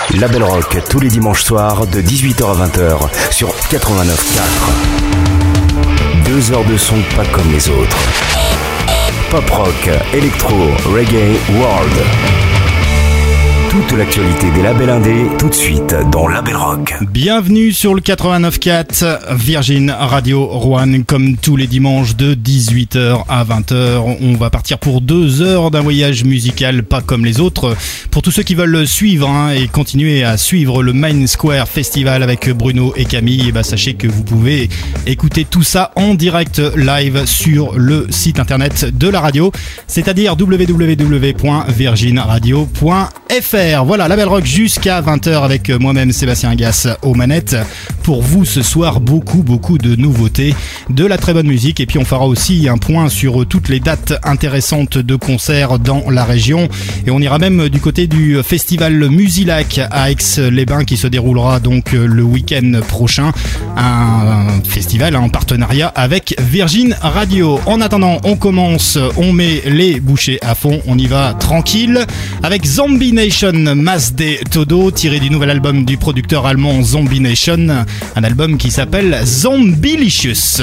Label Rock tous les dimanches soirs de 18h à 20h sur 89.4. 2 heures de son pas comme les autres. Pop rock, électro, reggae, world. Toute l'actualité des labels indés, tout de suite dans Label Rock. Bienvenue sur le 89.4 Virgin Radio Rouen, comme tous les dimanches de 18h à 20h. On va partir pour 2 heures d'un voyage musical pas comme les autres. Pour tous ceux qui veulent suivre et continuer à suivre le Main Square Festival avec Bruno et Camille, sachez que vous pouvez écouter tout ça en direct live sur le site internet de la radio, c'est-à-dire www.virginradio.fr. Voilà, Label Rock jusqu'à 20h avec moi-même Sébastien Gass aux manettes. Pour vous ce soir, beaucoup de nouveautés, de la très bonne musique, et puis on fera aussi un point sur toutes les dates intéressantes de concerts dans la région, et on ira même du côté du festival Musilac à Aix-les-Bains qui se déroulera donc le week-end prochain, un festival en partenariat avec Virgin Radio. En attendant, on met les bouchées à fond, on y va tranquille avec Zombie Nation, Mass de Todo, tiré du nouvel album du producteur allemand Zombie Nation, un album qui s'appelle Zombilicious.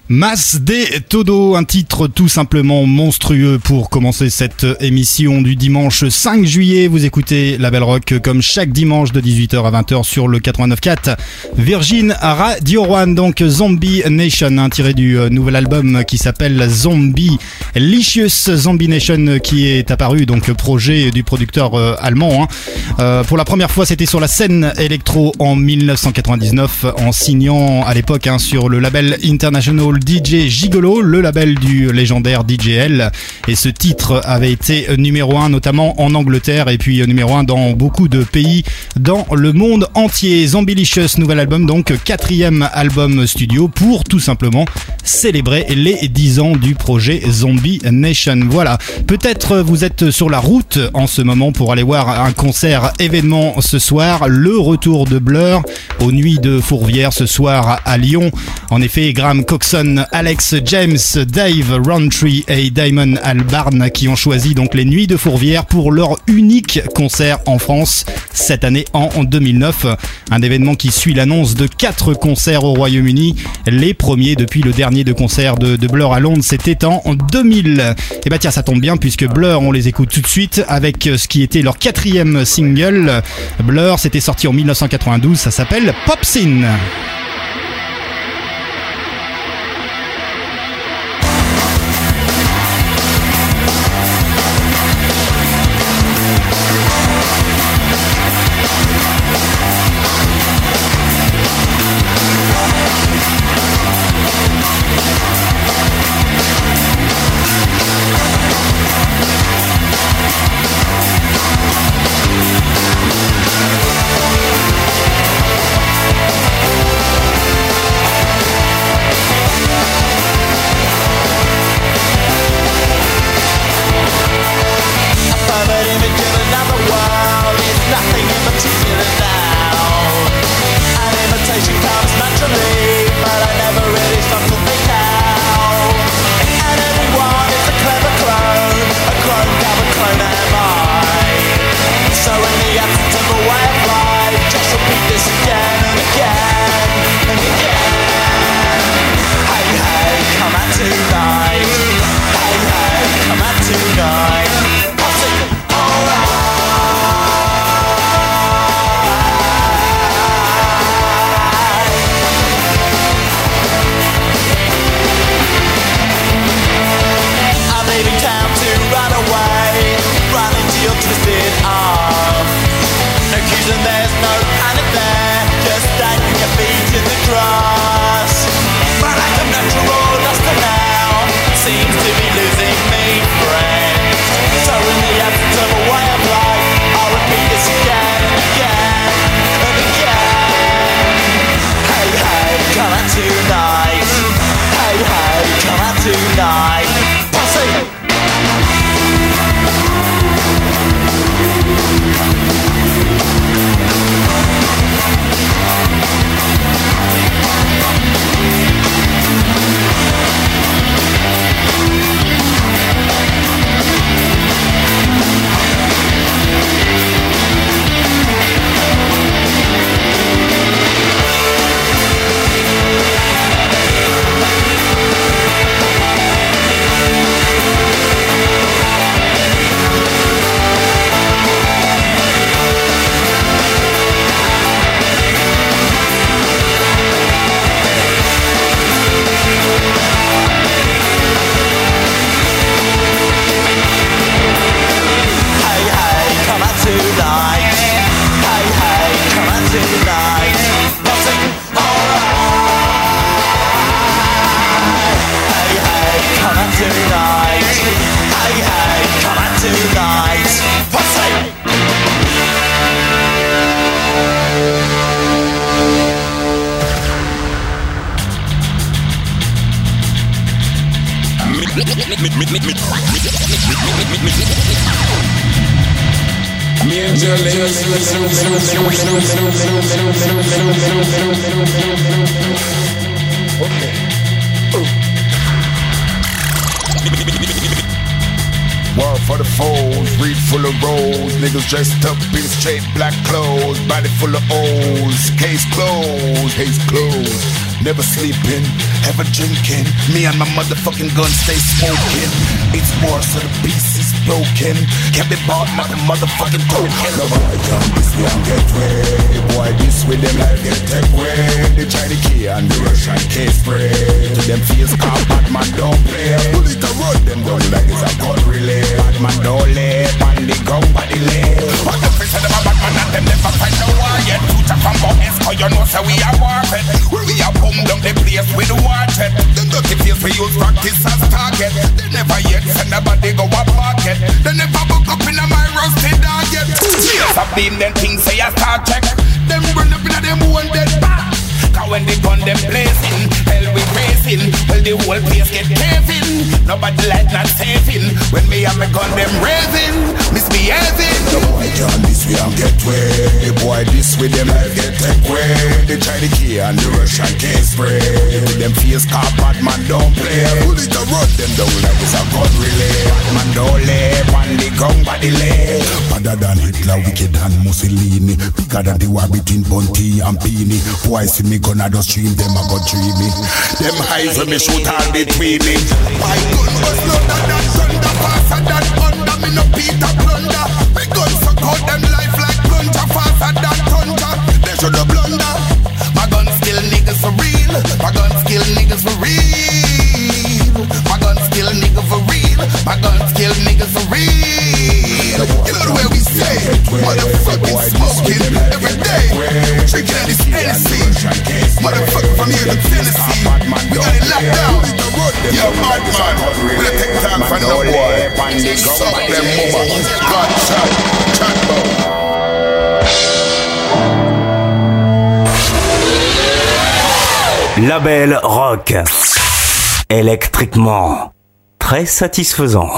Mas de Todo, un titre tout simplement monstrueux pour commencer cette émission du dimanche 5 juillet. Vous écoutez La Belle Rock comme chaque dimanche de 18h à 20h sur le 89.4 Virgin Radio One. Donc Zombie Nation, tiré du nouvel album qui s'appelle Zombie Licious. Zombie Nation qui est apparu, donc projet du producteur allemand. Pour la première fois, c'était sur la scène électro en 1999 en signant à l'époque sur le label International DJ Gigolo, le label du légendaire DJL, et ce titre avait été numéro 1 notamment en Angleterre et puis numéro 1 dans beaucoup de pays dans le monde entier. Zombielicious, nouvel album, donc 4e album studio pour tout simplement célébrer les 10 ans du projet Zombie Nation. Voilà, peut-être vous êtes sur la route en ce moment pour aller voir un concert événement ce soir, le retour de Blur aux Nuits de Fourvière ce soir à Lyon. En effet, Graham Coxon, Alex James, Dave Rowntree et Damon Albarn qui ont choisi donc les Nuits de Fourvière pour leur unique concert en France cette année en 2009. Un événement qui suit l'annonce de 4 concerts au Royaume-Uni, les premiers depuis le dernier de concert de Blur à Londres, c'était en 2000. Et bah tiens, ça tombe bien puisque Blur, on les écoute tout de suite avec ce qui était leur 4e single. Blur, c'était sorti en 1992, ça s'appelle Popsin. Word for the foes, read full of rolls. Niggas dressed up in straight black clothes. Body full of O's. Case closed, case closed. never sleeping, ever drinking. Me and my motherfucking gun stay smoking. It's war, so the beast is broken. Can't be bought like a motherfucking token. The boy come this way and get way. Boy, this with them life get take way. They try the key and the Russian case spray. To them feels called Batman don't play. Bullet a run them down like it's a gun relay. Batman don't lay, and the gun body lay. What the fish of them a Batman and them never find no war yet. Future from Bones, cause you know say we are warfed. We are boom down the place with the water. Them dirty face we use practice as target. They never yet send nobody go a pocket. They never book up in a my rusty dog yet. Yes, I beam them things say I start check. Them run up in a them one dead back. Cause when they gun them blazing, hell we racing. Well the whole place get caving. Nobody like not saving. When me and my gun them raising, misbehaving. The boy can this way and get way. Boy this way them life get take way. They try the key and the Russian case spray. Them face call Batman don't play. Bullet a run them down like it's a gun relay. Batman don't lay, and the gun body lay. Better than Hitler, wicked than Mussolini. Bigger than the war between Bunty and Peony. Boy see me gonna just dream them I got dreamy. Them eyes when me shoot all between me. My gun was louder than thunder, faster than thunder. Me no Peter Plunder. Me gun suck out them life like plunger, faster than thunder. They should have blunder. My gun still niggas for real. My gun still niggas for real. My gun still niggas for real. My gun still niggas for real. You know the way we say, motherfucking smoking every day. Drinking this Hennessy. Motherfucker from here to Tennessee. We got it locked down. Yo, Batman, we'll take time for no boy. Suck them mama. God shot, chatbot. Label rock. Électriquement très satisfaisant.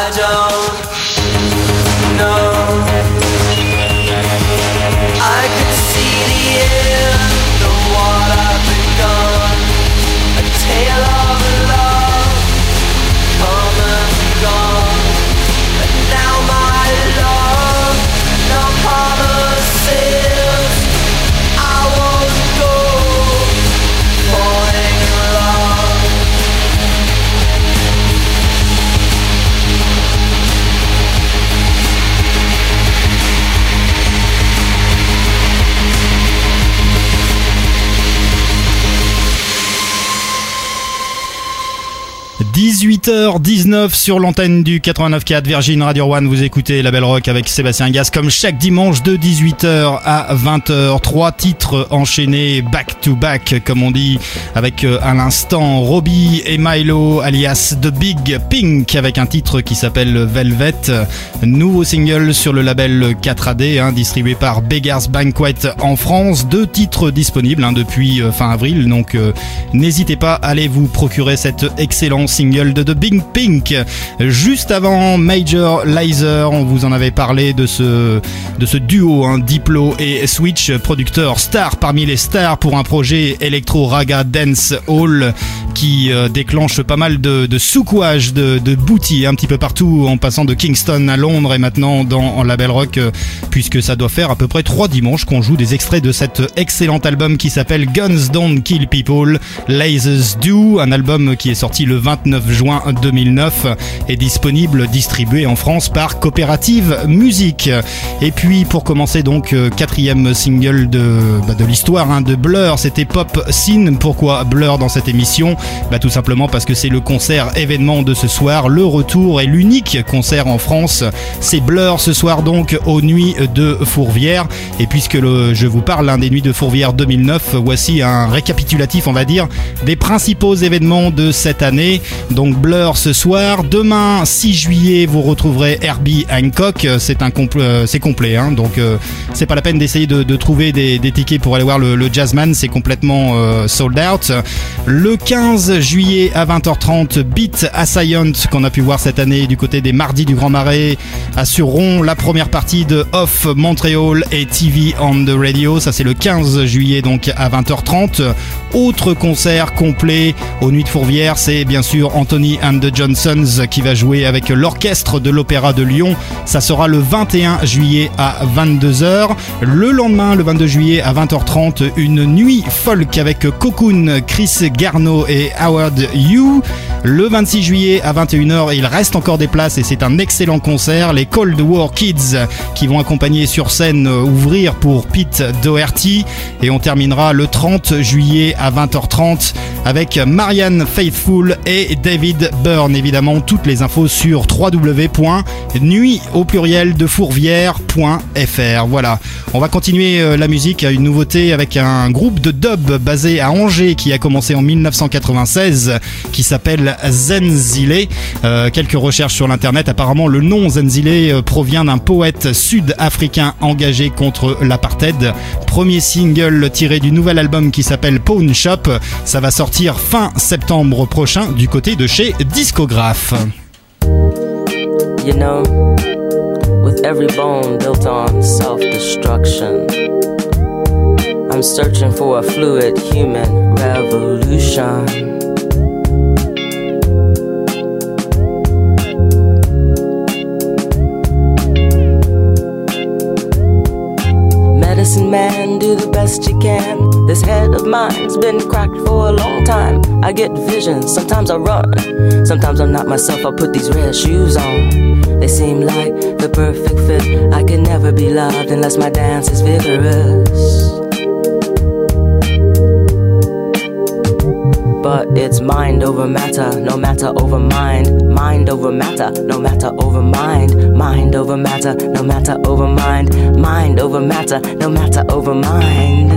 don't know. I could see the end of what I've begun, a tale of love come and gone. But now my love, no promises, I won't go falling in love. « 18h19 sur l'antenne du 89.4 Virgin Radio One. Vous écoutez La Belle Rock avec Sébastien Gasse comme chaque dimanche de 18h à 20h. 3 titres enchaînés back to back comme on dit, avec à l'instant Robbie et Milo alias The Big Pink avec un titre qui s'appelle Velvet. Nouveau single sur le label 4AD distribué par Beggars Banquet en France. 2 titres disponibles depuis fin avril, donc n'hésitez pas à aller vous procurer cet excellent single de The Big Pink. Juste avant Major Lazer, on vous en avait parlé de ce duo Diplo et Switch, producteur star parmi les stars pour un projet Electro Raga Dance Hall qui déclenche pas mal de soucouage, de booty un petit peu partout, en passant de Kingston à Londres et maintenant dans la Belle Rock, puisque ça doit faire à peu près 3 dimanches qu'on joue des extraits de cet excellent album qui s'appelle Guns Don't Kill People, Lasers Do, un album qui est sorti le 29 juin 2009 et distribué en France par Coopérative Musique. Et puis pour commencer donc 4e single de l'histoire de Blur, c'était Pop Scene. Pourquoi Blur dans cette émission? Tout simplement parce que c'est le concert événement de ce soir, le retour et l'unique concert en France. C'est Blur ce soir donc aux Nuits de Fourvière. Et puisque je vous parle des Nuits de Fourvière 2009, voici un récapitulatif on va dire des principaux événements de cette année. Donc Blur ce soir, demain 6 juillet vous retrouverez Herbie Hancock, c'est complet donc c'est pas la peine d'essayer de trouver des tickets pour aller voir le Jazzman, c'est complètement sold out. Le 15 juillet à 20h30, Beat Assaillant qu'on a pu voir cette année du côté des Mardis du Grand Marais assureront la première partie de Off Montreal et TV on the Radio, ça c'est le 15 juillet donc à 20h30. Autre concert complet aux Nuits de Fourvière, c'est bien sûr Anthony and the Johnsons qui va jouer avec l'orchestre de l'Opéra de Lyon. Ça sera le 21 juillet à 22h. Le lendemain, le 22 juillet à 20h30, une nuit folk avec Cocoon, Chris Garneau et Howard Hughes. Le 26 juillet à 21h, il reste encore des places et c'est un excellent concert. Les Cold War Kids qui vont accompagner sur scène, ouvrir pour Pete Doherty. Et on terminera le 30 juillet à 20h30 avec Marianne Faithfull et David Byrne. Évidemment, toutes les infos sur www.nuit.fourvière.fr. Voilà, on va continuer la musique à une nouveauté avec un groupe de dub basé à Angers qui a commencé en 1996 qui s'appelle Zenzile. Quelques recherches sur l'internet, apparemment le nom Zenzile provient d'un poète sud-africain engagé contre l'apartheid. Premier single tiré du nouvel album qui s'appelle Pawn Shop. Ça va sortir fin septembre prochain du côté de chez Discographe. You know, with every bone built on self-destruction, I'm searching for a fluid human revolution. Medicine man, do the best you can. This head of mine's been cracked for a long time. I get visions, sometimes I run, sometimes I'm not myself. I put these red shoes on. They seem like the perfect fit. I can never be loved unless my dance is vigorous. But it's mind over matter, no matter over mind. Mind over matter, no matter over mind. Mind over matter, no matter over mind. Mind over matter, no matter over mind.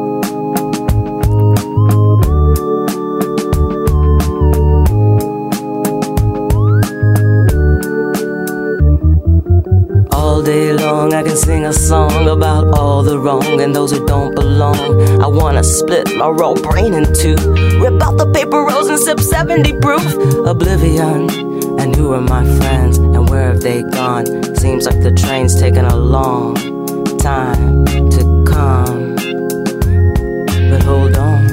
All day long I can sing a song about all the wrong and those who don't belong. I wanna split my raw brain in two, rip out the paper rolls and sip 70 proof oblivion. And who are my friends and And where have they gone? Seems like the train's taken a long time to come. But hold on.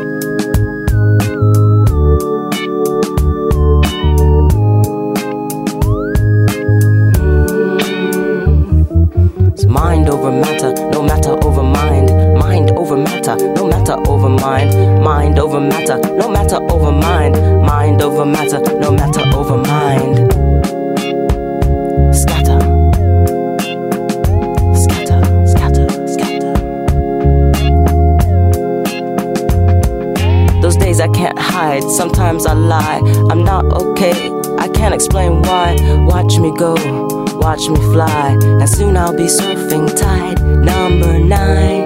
It's mind over matter, no matter over mind. Mind over matter, no matter over mind. Mind over matter, no matter over mind. Mind over matter, no matter over mind. Scatter, scatter, scatter, scatter. Those days I can't hide, sometimes I lie. I'm not okay, I can't explain why. Watch me go, watch me fly, and soon I'll be surfing tide number 9.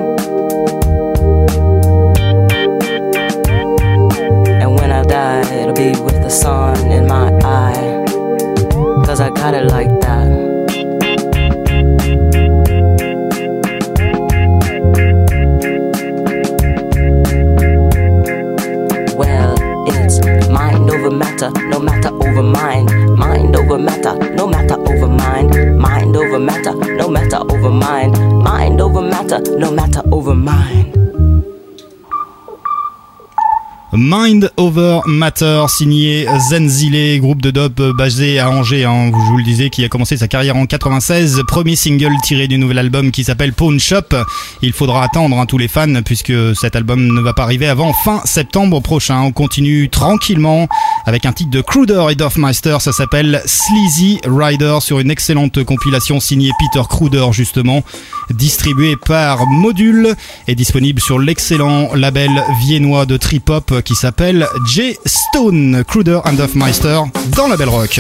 And when I die, it'll be with the sun in my eye, 'cause I got it like that. Well, it's mind over matter, no matter over mind. Mind over matter, no matter over mind. Mind over matter, no matter over mind. Mind over matter, no matter over mind. Mind Over Matter, signé Zenzile, groupe de dub basé à Angers, hein, je vous le disais, qui a commencé sa carrière en 96. Premier single tiré du nouvel album qui s'appelle Pawn Shop. Il faudra attendre, hein, tous les fans, puisque cet album ne va pas arriver avant fin septembre prochain. On continue tranquillement avec un titre de Kruder et Dorfmeister, ça s'appelle Sleazy Rider, sur une excellente compilation signée Peter Kruder justement, distribuée par Module et disponible sur l'excellent label viennois de trip-hop qui s'appelle J Stone. Kruder and Dorfmeister dans la Belle Rock.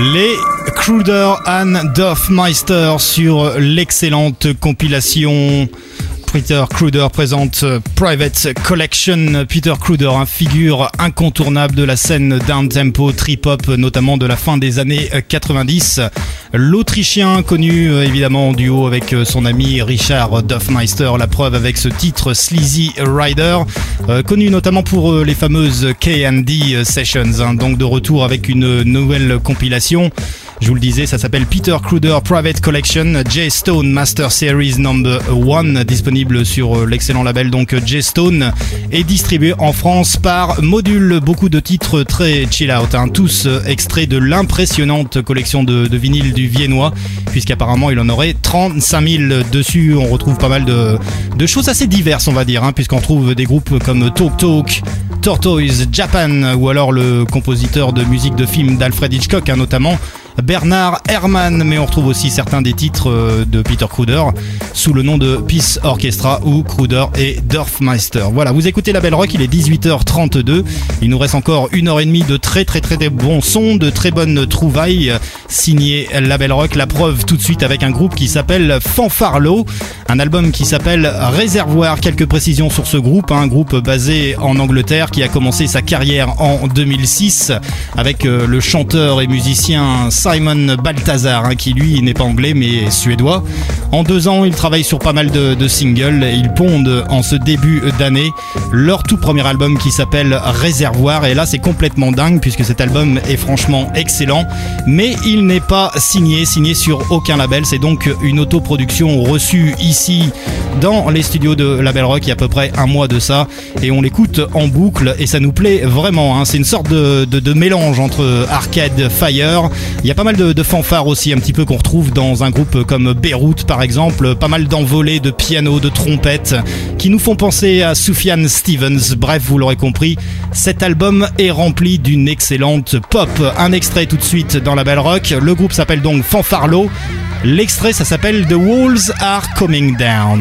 Les Kruder and Dorfmeister sur l'excellente compilation Peter Kruder présente Private Collection. Peter Kruder, figure incontournable de la scène down-tempo trip-hop, notamment de la fin des années 90. L'Autrichien, connu évidemment en duo avec son ami Richard Dorfmeister, la preuve avec ce titre Sleazy Rider, connu notamment pour les fameuses K&D Sessions, donc de retour avec une nouvelle compilation. Je vous le disais, ça s'appelle Peter Kruder Private Collection J-Stone Master Series No. 1, disponible sur l'excellent label donc J-Stone, et distribué en France par Module. Beaucoup de titres très chill out, tous extraits de l'impressionnante collection de vinyles du Viennois, puisqu'apparemment il en aurait 35 000 dessus. On retrouve pas mal de choses assez diverses, on va dire, puisqu'on trouve des groupes comme Talk Talk, Tortoise Japan, ou alors le compositeur de musique de film d'Alfred Hitchcock, notamment Bernard Herrmann, mais on retrouve aussi certains des titres de Peter Kruder sous le nom de Peace Orchestra ou Kruder et Dorfmeister. Voilà, vous écoutez La Belle Rock, il est 18h32. Il nous reste encore 1h30 de très bons sons, de très bonnes trouvailles signées La Belle Rock. La preuve tout de suite avec un groupe qui s'appelle Fanfarlo, un album qui s'appelle Réservoir. Quelques précisions sur ce groupe, un groupe basé en Angleterre qui a commencé sa carrière en 2006 avec le chanteur et musicien Simon Balthazar, qui lui n'est pas anglais mais suédois. En 2 ans, ils travaillent sur pas mal de singles. Ils pondent en ce début d'année leur tout premier album qui s'appelle Réservoir, et là c'est complètement dingue puisque cet album est franchement excellent, mais il n'est pas signé sur aucun label. C'est donc une autoproduction reçue ici dans les studios de La Belle Rock il y a à peu près un mois de ça, et on l'écoute en boucle et ça nous plaît vraiment. C'est une sorte de mélange entre Arcade Fire. Il y a pas mal de fanfares aussi un petit peu qu'on retrouve dans un groupe comme Beyrouth par exemple, pas mal d'envolées de piano, de trompettes qui nous font penser à Sufjan Stevens. Bref, vous l'aurez compris, cet album est rempli d'une excellente pop. Un extrait tout de suite dans La Belle Rock. Le groupe s'appelle donc Fanfarlo. L'extrait, ça s'appelle The Walls Are Coming Down.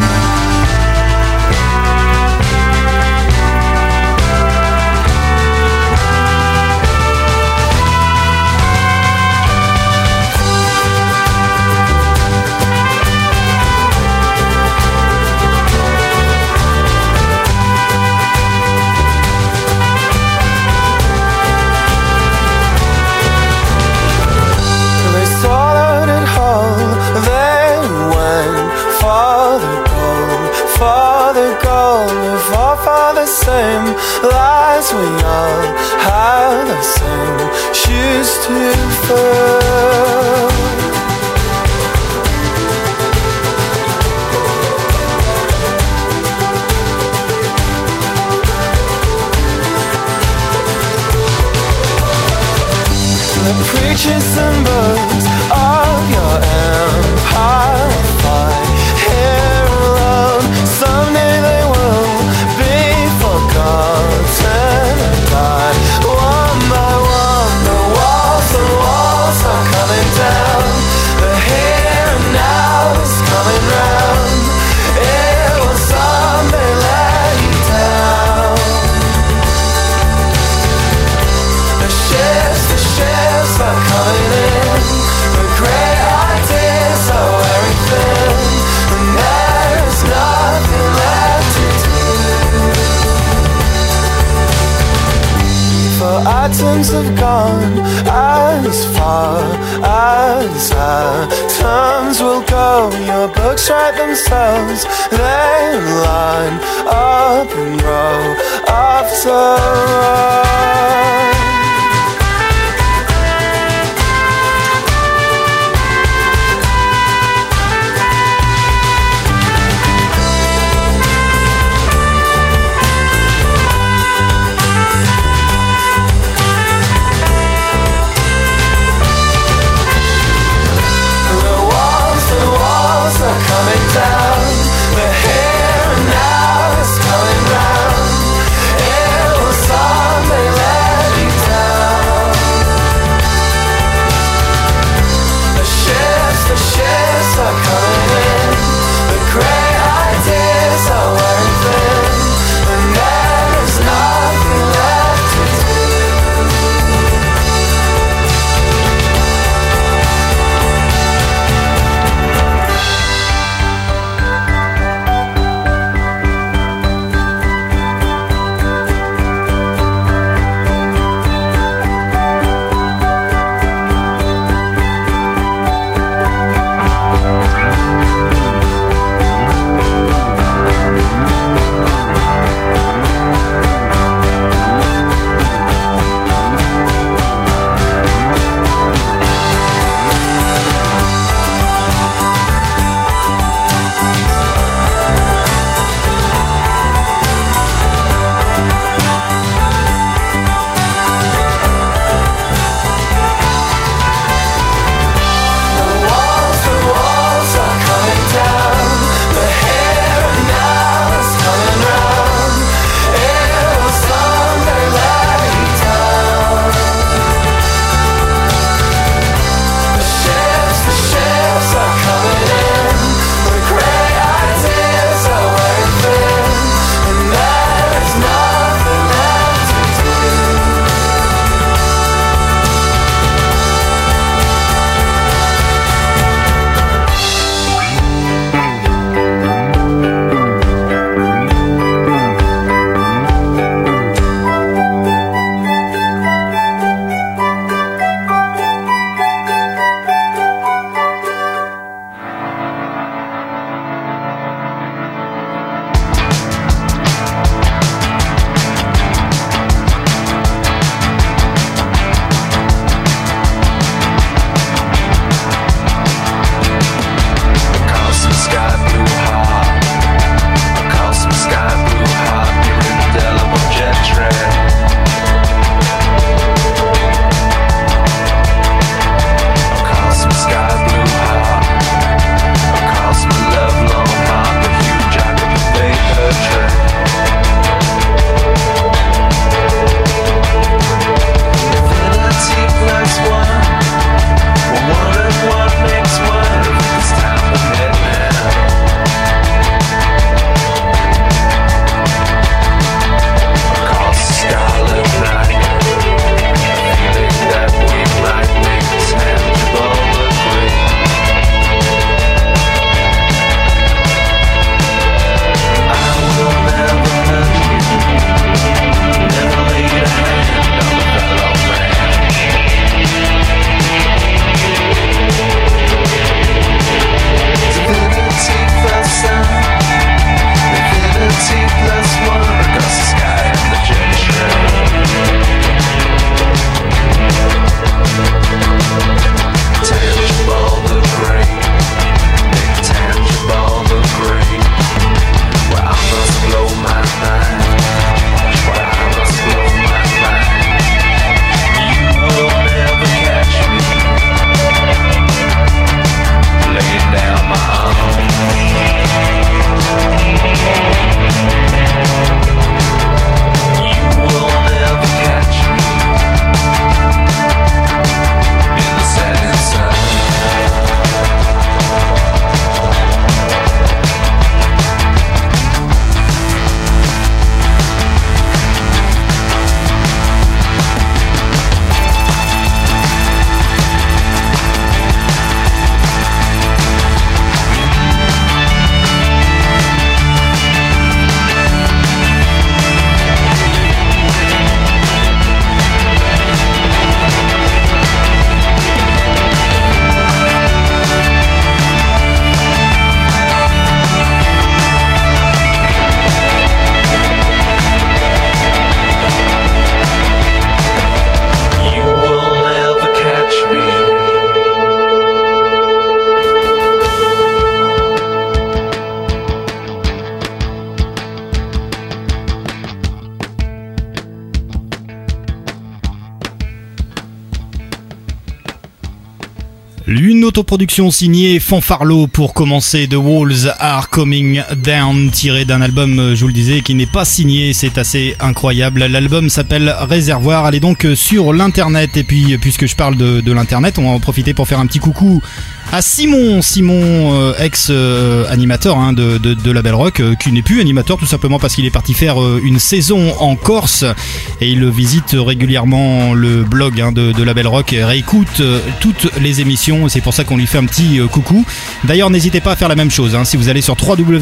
Same lies, we all have the same shoes to fill. The preachers and books of your empire fight here alone. Someday they will be forgotten and die. One by one, the walls are coming down. The here and now is coming round. It will someday let you down. The ships are coming in. The great ideas are wearing thin, and there is nothing left to do. For atoms have gone as far as atoms will go. Your books write themselves, they line up in row after row. Coming down, the here and now is coming round. It will Une autoproduction signée Fanfarlo pour commencer. The Walls Are Coming Down, tiré d'un album, je vous le disais, qui n'est pas signé. C'est assez incroyable. L'album s'appelle Réservoir. Allez donc sur l'internet. Et puis, puisque je parle de l'internet, on va en profiter pour faire un petit coucou à Simon, ex-animateur de la Belle Rock, qui n'est plus animateur tout simplement parce qu'il est parti faire une saison en Corse et il visite régulièrement le blog de la Belle Rock et réécoute toutes les émissions. C'est pour ça qu'on lui fait un petit coucou. D'ailleurs, n'hésitez pas à faire la même chose. Si vous allez sur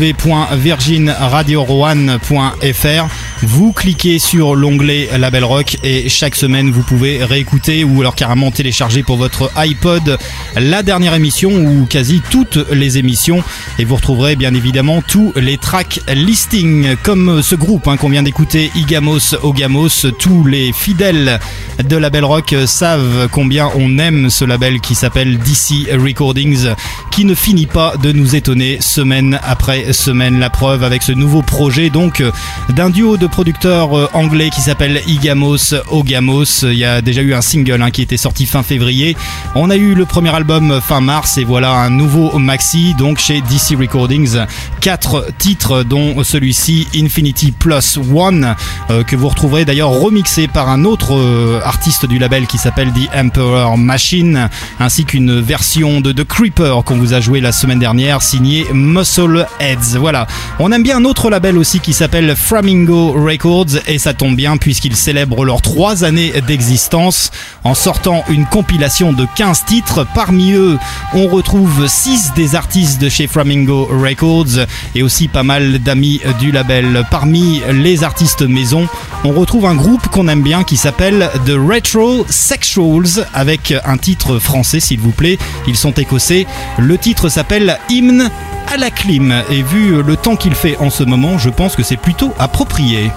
www.virginradioroan.fr, vous cliquez sur l'onglet La Belle Rock et chaque semaine vous pouvez réécouter ou alors carrément télécharger pour votre iPod la dernière émission ou quasi toutes les émissions et vous retrouverez bien évidemment tous les track listings comme ce groupe qu'on vient d'écouter, Igamos Ogamos. Tous les fidèles de la Belle Rock savent combien on aime ce label qui s'appelle DC Recordings, qui ne finit pas de nous étonner semaine après semaine. La preuve avec ce nouveau projet donc d'un duo de producteurs anglais qui s'appelle Igamos Ogamos. Il y a déjà eu un single qui était sorti fin février. On a eu le premier album fin mars et voilà un nouveau maxi donc chez DC Recordings. 4 titres dont celui-ci Infinity Plus One que vous retrouverez d'ailleurs remixé par un autre artiste du label qui s'appelle The Emperor Machine, ainsi qu'une version de The Creeper qu'on vous a joué la semaine dernière signée Muscle Heads. Voilà, on aime bien un autre label aussi qui s'appelle Flamingo Records et ça tombe bien puisqu'ils célèbrent leurs 3 années d'existence en sortant une compilation de 15 titres. Parmi eux on retrouve 6 des artistes de chez Flamingo Records et aussi pas mal d'amis du label. Parmi les artistes maison, on retrouve un groupe qu'on aime bien qui s'appelle The Retro Sexuals avec un titre français s'il vous plaît. Ils sont écossais. Le titre s'appelle Hymne à la clim et vu le temps qu'il fait en ce moment, je pense que c'est plutôt approprié.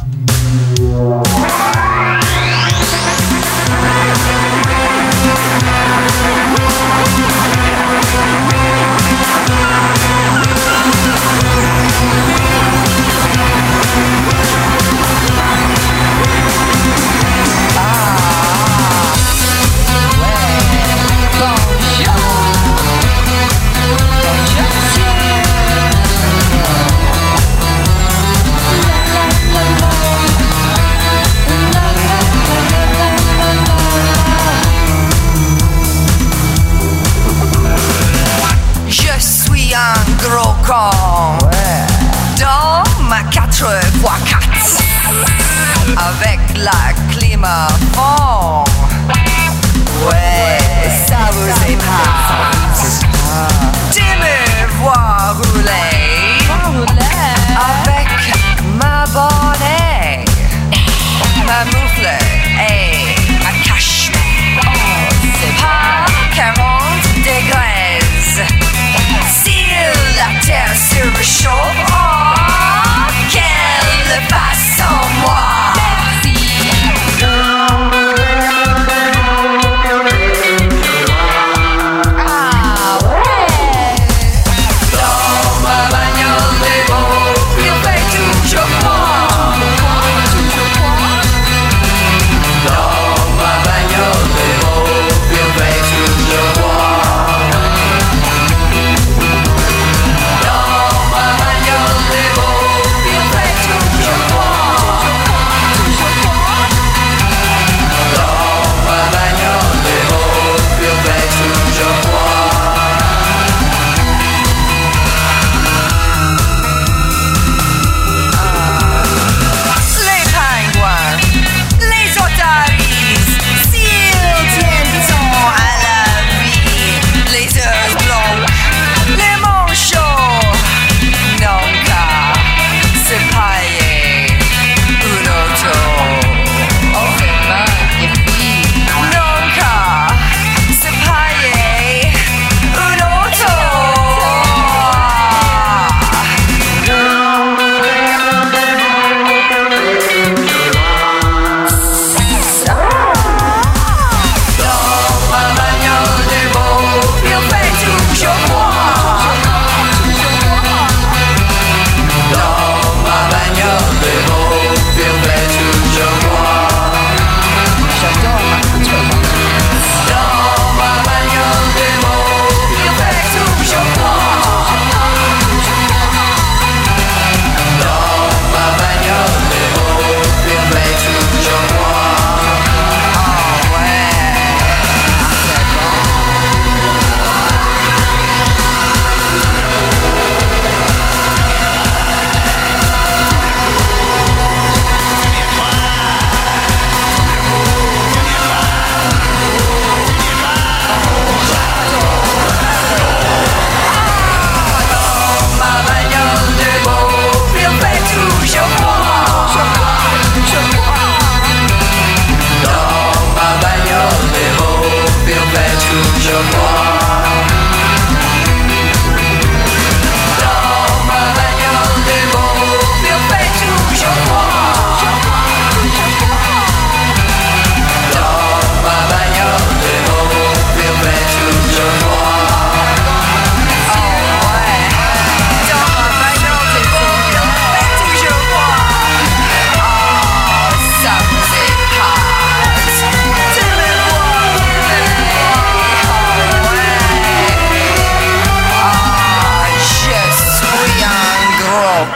Dans ma 4x4 avec la clim à fond. Ouais, ça vous épate de me voir rouler avec ma bonnet, ma moufle et ma cache-nez. C'est pas 40 degrés. Si la terre se réchauffe, oh, qu'elle le fasse en moi.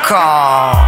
encore.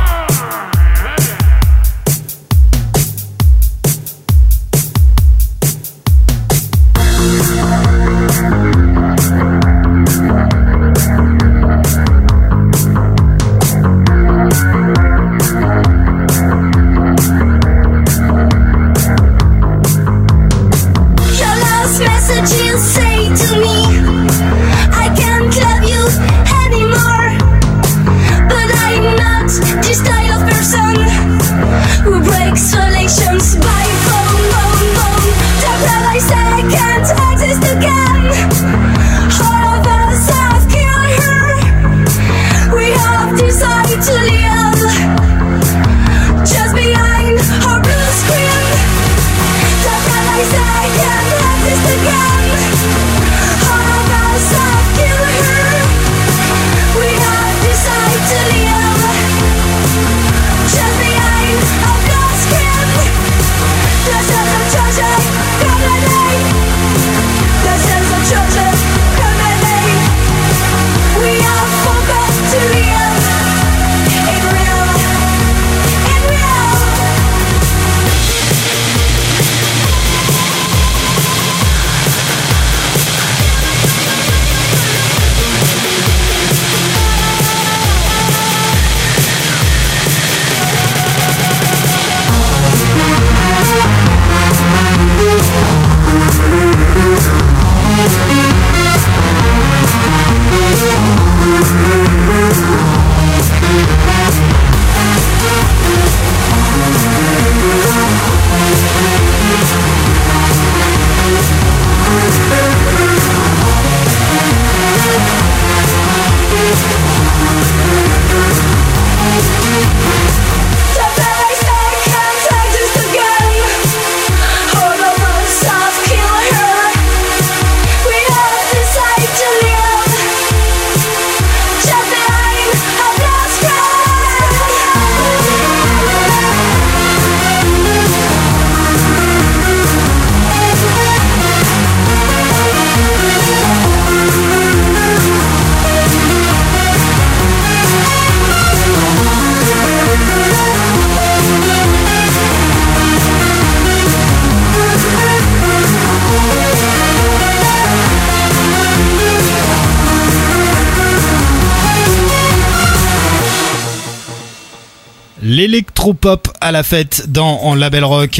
L'électropop à la fête dans Label Rock,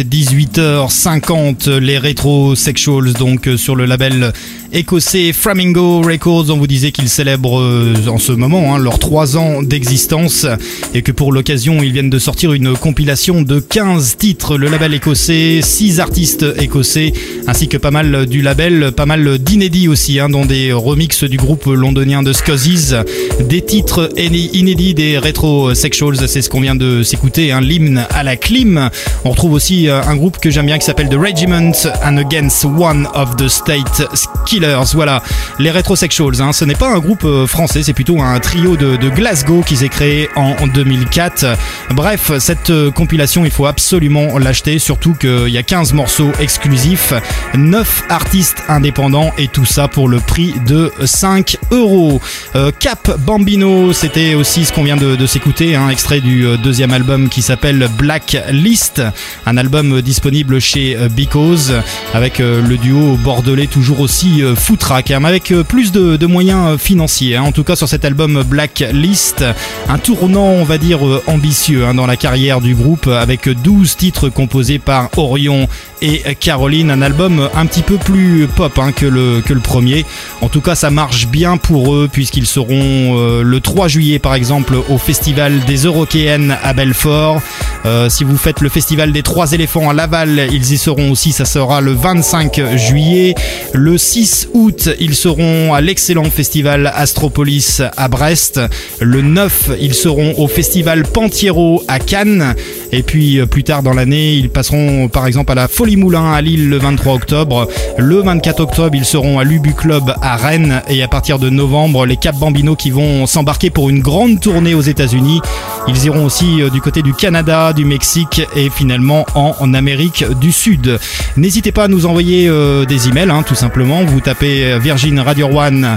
18h50, les Retro Sexuals, donc sur le label écossais Flamingo Records. On vous disait qu'ils célèbrent en ce moment leurs 3 ans d'existence et que pour l'occasion ils viennent de sortir une compilation de 15 titres. Le label écossais, 6 artistes écossais ainsi que pas mal du label, pas mal d'inédits aussi, dont des remixes du groupe londonien de Scuzzies, des titres inédits des Retro Sexuals. C'est ce qu'on vient de s'écouter, l'hymne à la clim. On retrouve aussi un groupe que j'aime bien qui s'appelle The Regiment and Against One of the State Killers. Voilà, les Retro Sexuals, ce n'est pas un groupe français, c'est plutôt un trio de Glasgow qui s'est créé en 2004. Bref, cette compilation, il faut absolument l'acheter, surtout qu'il y a 15 morceaux exclusifs, 9 artistes indépendants et tout ça pour le prix de 5 €. Cap Bambino, c'était aussi ce qu'on vient de s'écouter, extrait du deuxième album qui s'appelle Blacklist, un album disponible chez Because avec le duo bordelais toujours aussi foutraque, avec plus de moyens financiers, en tout cas sur cet album Blacklist, un tournant on va dire ambitieux dans la carrière du groupe, avec 12 titres composés par Orion et Caroline, un album un petit peu plus pop que le premier. En tout cas ça marche bien pour eux puisqu'ils seront le 3 juillet par exemple au festival des Eurokéennes à Belfort. Si vous faites le festival des 3 éléphants à Laval, ils y seront aussi, ça sera le 25 juillet. Le 6 août, ils seront à l'excellent festival Astropolis à Brest. Le 9, ils seront au festival Pantiero à Cannes. Et puis plus tard dans l'année, ils passeront par exemple à la Folie Moulin à Lille le 23 octobre. Le 24 octobre, ils seront à l'Ubu Club à Rennes. Et à partir de novembre, les Cap Bambino qui vont s'embarquer pour une grande tournée aux États-Unis. Ils iront aussi du côté du Canada, du Mexique et finalement en Amérique du Sud. N'hésitez pas à nous envoyer des emails, tout simplement. Vous tapez tapez Virgin Radio One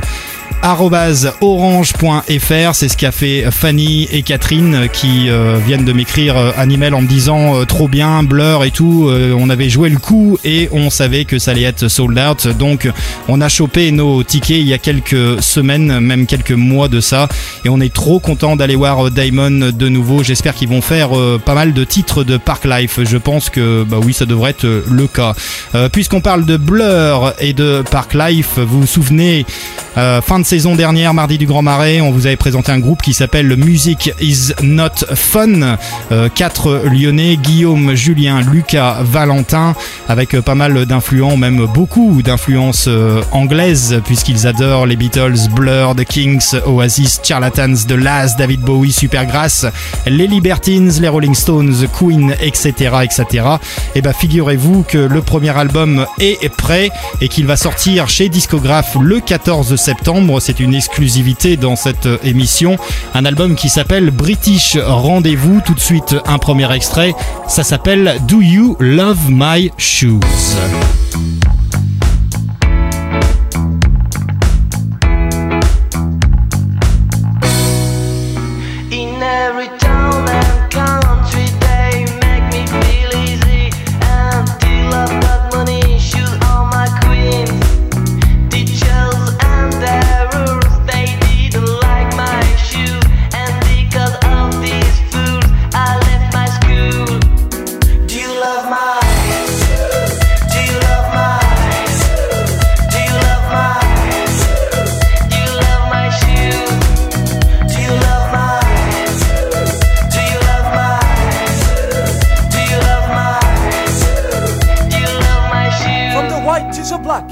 @orange.fr. C'est ce qu'a fait Fanny et Catherine qui viennent de m'écrire un email en me disant trop bien, Blur et tout, on avait joué le coup et on savait que ça allait être sold out, donc on a chopé nos tickets il y a quelques semaines, même quelques mois de ça, et on est trop content d'aller voir Diamond de nouveau. J'espère qu'ils vont faire pas mal de titres de Parklife. Je pense que bah oui, ça devrait être le cas. Puisqu'on parle de Blur et de Parklife, vous vous souvenez, fin de saison dernière, mardi du Grand Marais, on vous avait présenté un groupe qui s'appelle Music is Not Fun. 4 Lyonnais, Guillaume, Julien, Lucas, Valentin, avec pas mal d'influences, même beaucoup d'influences anglaises, puisqu'ils adorent les Beatles, Blur, The Kings, Oasis, Charlatans, The Last, David Bowie, Supergrass, les Libertines, les Rolling Stones, Queen, etc. etc. Et bah figurez-vous que le premier album est prêt et qu'il va sortir chez Discographe le 14 septembre. C'est une exclusivité dans cette émission. Un album qui s'appelle British Rendez-vous. Tout de suite, un premier extrait. Ça s'appelle Do You Love My Shoes? Black.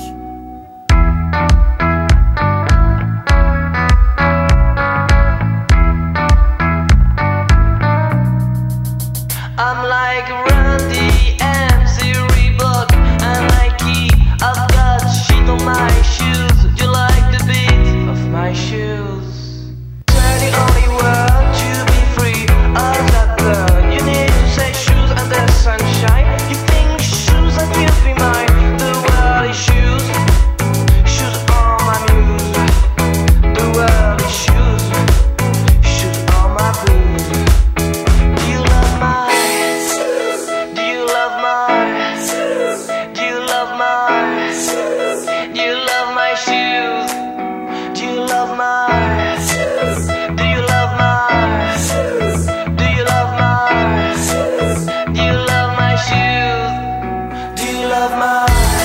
I'm like Randy MC Reebok and Nike. I've got shit on my shoes. Do you like the beat of my shoes? Tell the only word to be free of that burn. You need to say shoes and the sunshine. You think shoes and you'll be mine. Shoes, shoes on my muse. The world is shoes, shoes on my blues. Do you love my? Do you love my? Do you love my? Do you love my shoes? Do you love my? Do you love my? Do you love my? Do you love my shoes? Do you love my?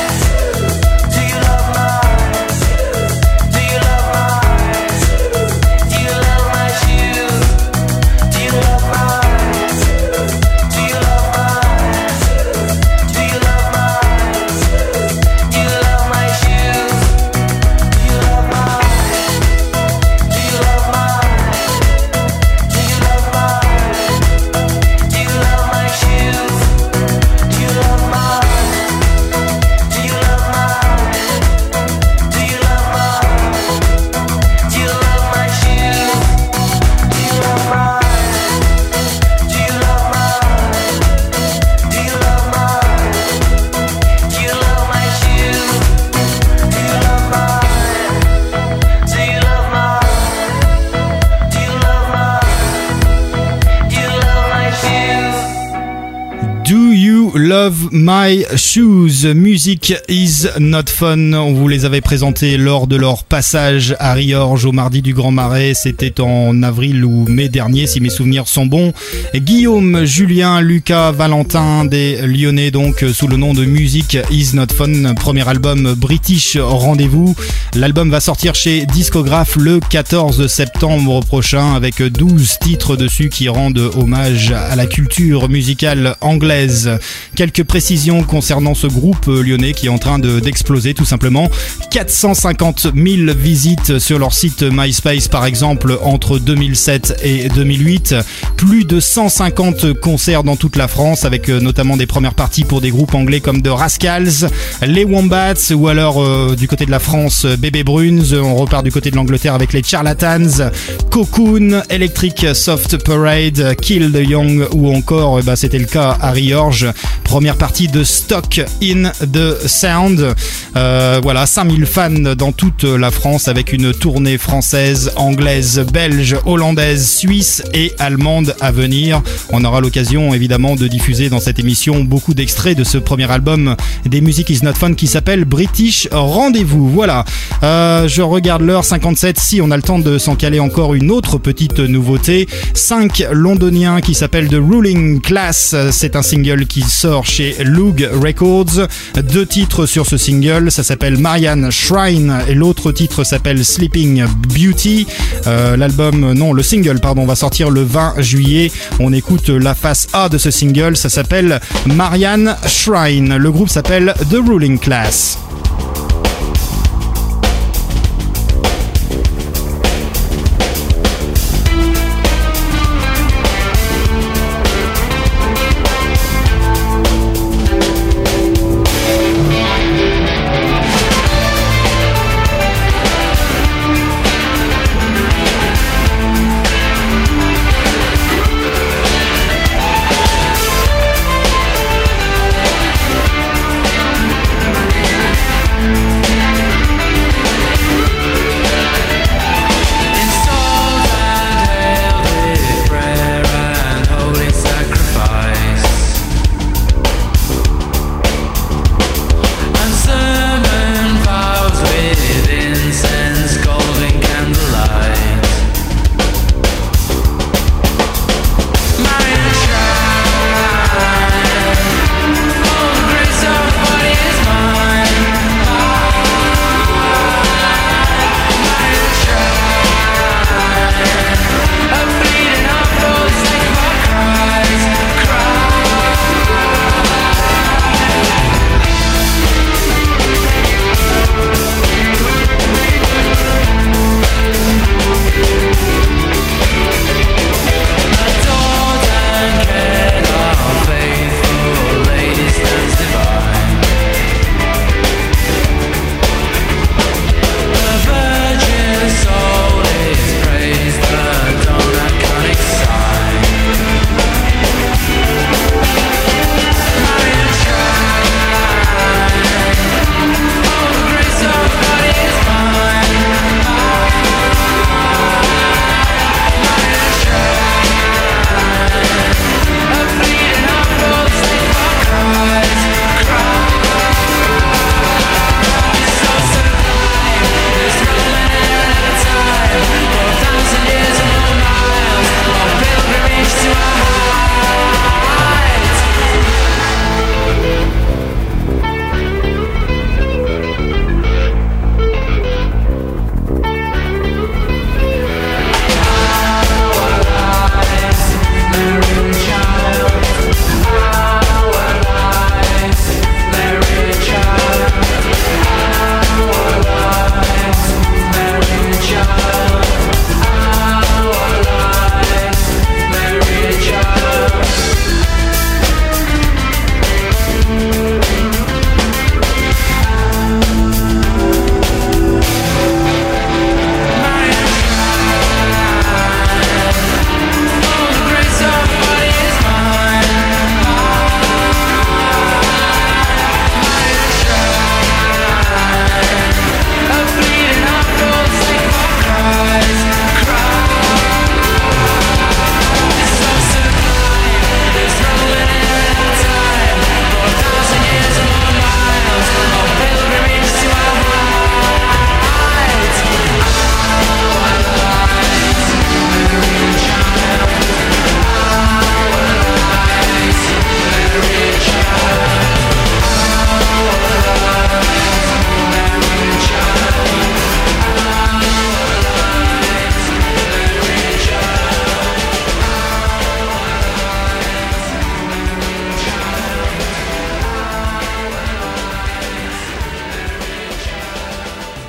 Love My Shoes, Music is Not Fun. On vous les avait présentés lors de leur passage à Riorges au mardi du Grand Marais. C'était en avril ou mai dernier, si mes souvenirs sont bons. Guillaume, Julien, Lucas, Valentin, des Lyonnais, donc sous le nom de Music is Not Fun. Premier album British Rendez-vous. L'album va sortir chez Discographe le 14 septembre prochain avec 12 titres dessus qui rendent hommage à la culture musicale anglaise. Quelques précisions concernant ce groupe lyonnais qui est en train d'exploser tout simplement. 450 000 visites sur leur site MySpace par exemple entre 2007 et 2008. Plus de 150 concerts dans toute la France avec notamment des premières parties pour des groupes anglais comme The Rascals, les Wombats ou alors du côté de la France Bébé Brunes. On repart du côté de l'Angleterre avec les Charlatans, Cocoon, Electric Soft Parade, Kill the Young ou encore c'était le cas à Riorges Première partie de Stock in the Sound. Voilà, 5000 fans dans toute la France avec une tournée française, anglaise, belge, hollandaise, suisse et allemande à venir. On aura l'occasion évidemment de diffuser dans cette émission beaucoup d'extraits de ce premier album des Music Is Not Fun qui s'appelle British Rendez-vous. Voilà, je regarde l'heure 57, si on a le temps de s'en caler encore une autre petite nouveauté. 5 londoniens qui s'appellent The Ruling Class, c'est un single qui sort chez Loog Records. 2 titres sur ce single, ça s'appelle Marianne Shrine et l'autre titre s'appelle Sleeping Beauty. Le single va sortir le 20 juillet. On écoute la face A de ce single, ça s'appelle Marianne Shrine. Le groupe s'appelle The Ruling Class.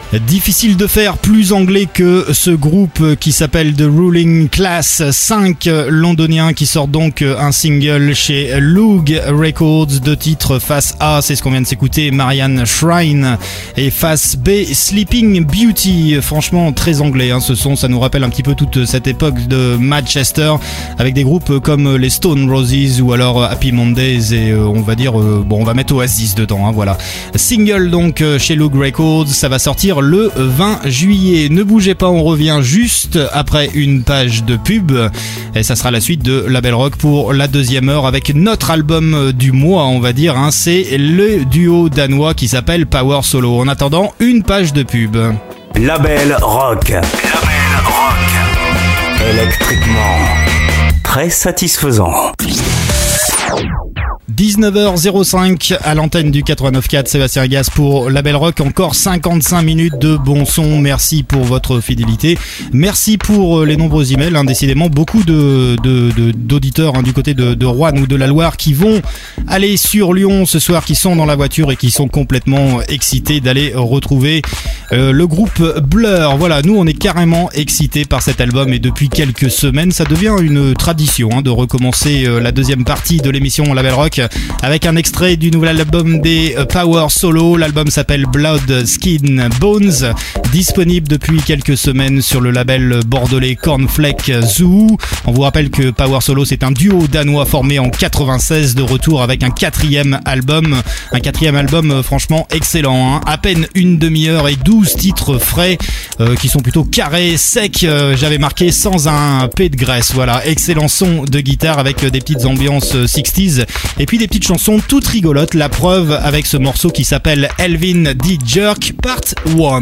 Difficile de faire plus anglais que ce groupe qui s'appelle The Ruling Class, 5 londoniens qui sortent donc un single chez Loog Records, 2 titres, face A, c'est ce qu'on vient de s'écouter, Marianne Shrine, et face B, Sleeping Beauty. Franchement très anglais ce son, ça nous rappelle un petit peu toute cette époque de Manchester avec des groupes comme les Stone Roses ou alors Happy Mondays et on va dire, on va mettre Oasis dedans, voilà. Single donc chez Loog Records, ça va sortir le 20 juillet. Ne bougez pas, on revient juste après une page de pub et ça sera la suite de La Belle Rock pour la deuxième heure avec notre album du mois, on va dire, c'est le duo danois qui s'appelle Power Solo. En attendant, une page de pub. La Belle Rock. La Belle Rock. Électriquement très satisfaisant. 19h05 à l'antenne du 89.4, Sébastien Gas pour La Belle Rock. Encore 55 minutes de bon son. Merci pour votre fidélité. Merci pour les nombreux emails. Décidément, beaucoup d'auditeurs du côté de Roanne ou de la Loire qui vont aller sur Lyon ce soir, qui sont dans la voiture et qui sont complètement excités d'aller retrouver le groupe Blur. Voilà, nous on est carrément excités par cet album et depuis quelques semaines, ça devient une tradition de recommencer la deuxième partie de l'émission La Belle Rock avec un extrait du nouvel album des Power Solo. L'album s'appelle Blood, Skin, Bones, disponible depuis quelques semaines sur le label bordelais Cornflake Zoo. On vous rappelle que Power Solo, c'est un duo danois formé en 96, de retour avec un quatrième album franchement excellent, à peine une demi-heure et 12 titres frais qui sont plutôt carrés, secs, j'avais marqué sans un P de graisse. Voilà, excellent son de guitare avec des petites ambiances 60s et puis des petites chansons toutes rigolotes. La preuve avec ce morceau qui s'appelle Elvin D. Jerk Part 1.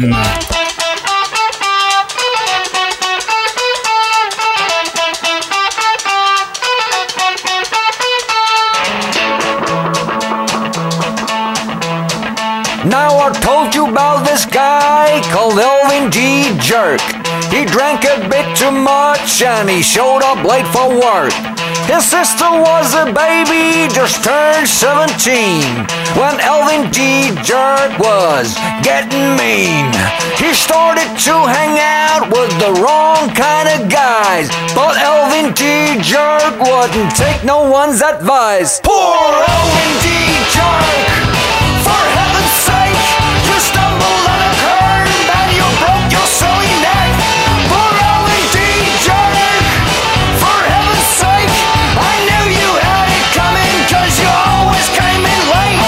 Now I told you about this guy called Elvin D. Jerk. He drank a bit too much and he showed up late for work. His sister was a baby, just turned 17, when Elvin D. Jerk was getting mean. He started to hang out with the wrong kind of guys, but Elvin D. Jerk wouldn't take no one's advice. Poor Elvin D. Jerk! For heaven's sake, you stumbled on a curb and you broke your silly neck. Poor Elvin D. Jerk! For heaven's sake, I knew you had it coming, 'cause you always came in late.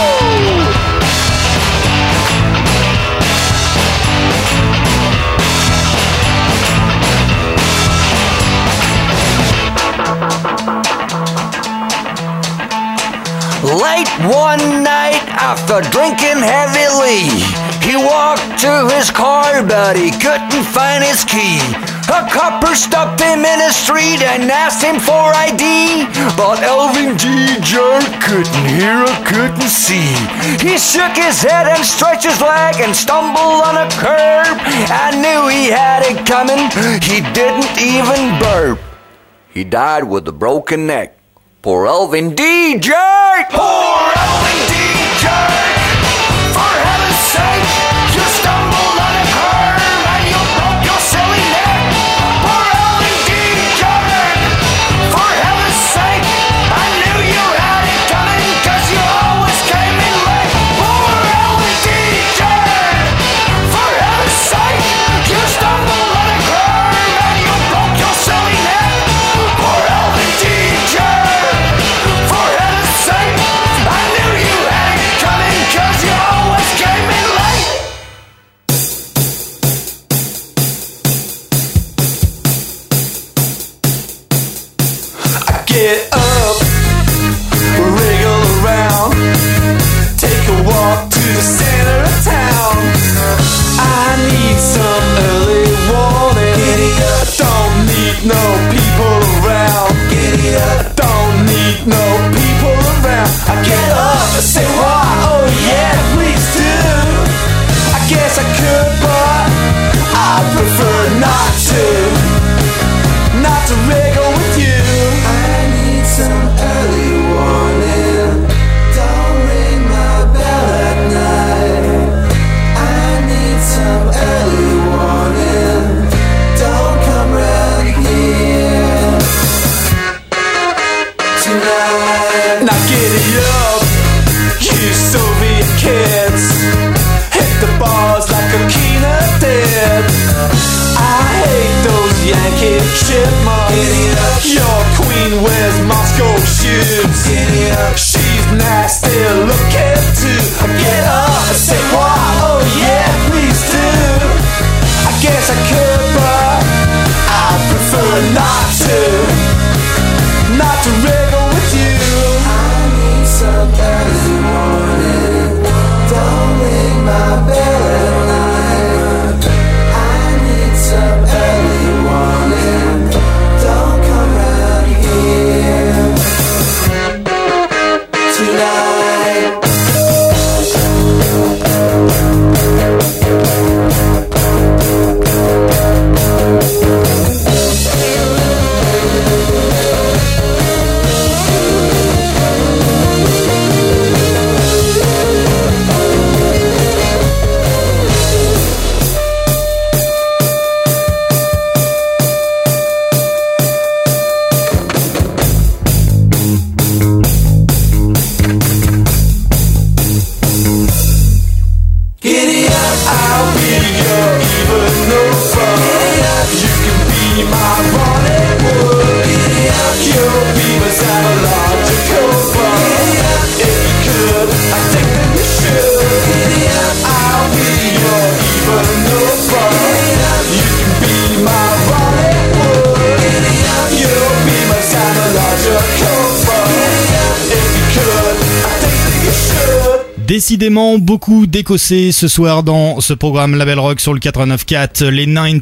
Late one night after drinking heavily, he walked to his car but he couldn't find his key. A copper stopped him in the street and asked him for ID, but Elvin D. Jerk couldn't hear or couldn't see. He shook his head and stretched his leg and stumbled on a curb. I knew he had it coming, he didn't even burp. He died with a broken neck. Poor Elvin D. Jerk! Poor Elvin D. Jerk! For heaven's sake, you stumbled on a curb and you broke your silly neck. Poor Elvin D. Jerk! For heaven's sake, I knew you had it coming, 'cause you always came in late. Poor Elvin D. Jerk! For heaven's sake, you stumbled on a curb and you broke your silly neck. Poor Elvin D. Jerk! For heaven's sake, You Soviet kids hit the bars like a Keener did. I hate those Yankee chipmunks. Your queen wears Moscow shoes. She's nasty looking too. Get up and say why? Oh yeah, please do. I guess I could, but I prefer not to. Not to wriggle with you. I need some early morning. Don't ring my bell at night. I need some early warning. Don't come round here tonight. Décidément, beaucoup d'Écossais ce soir dans ce programme Label Rock sur le 89.4. Les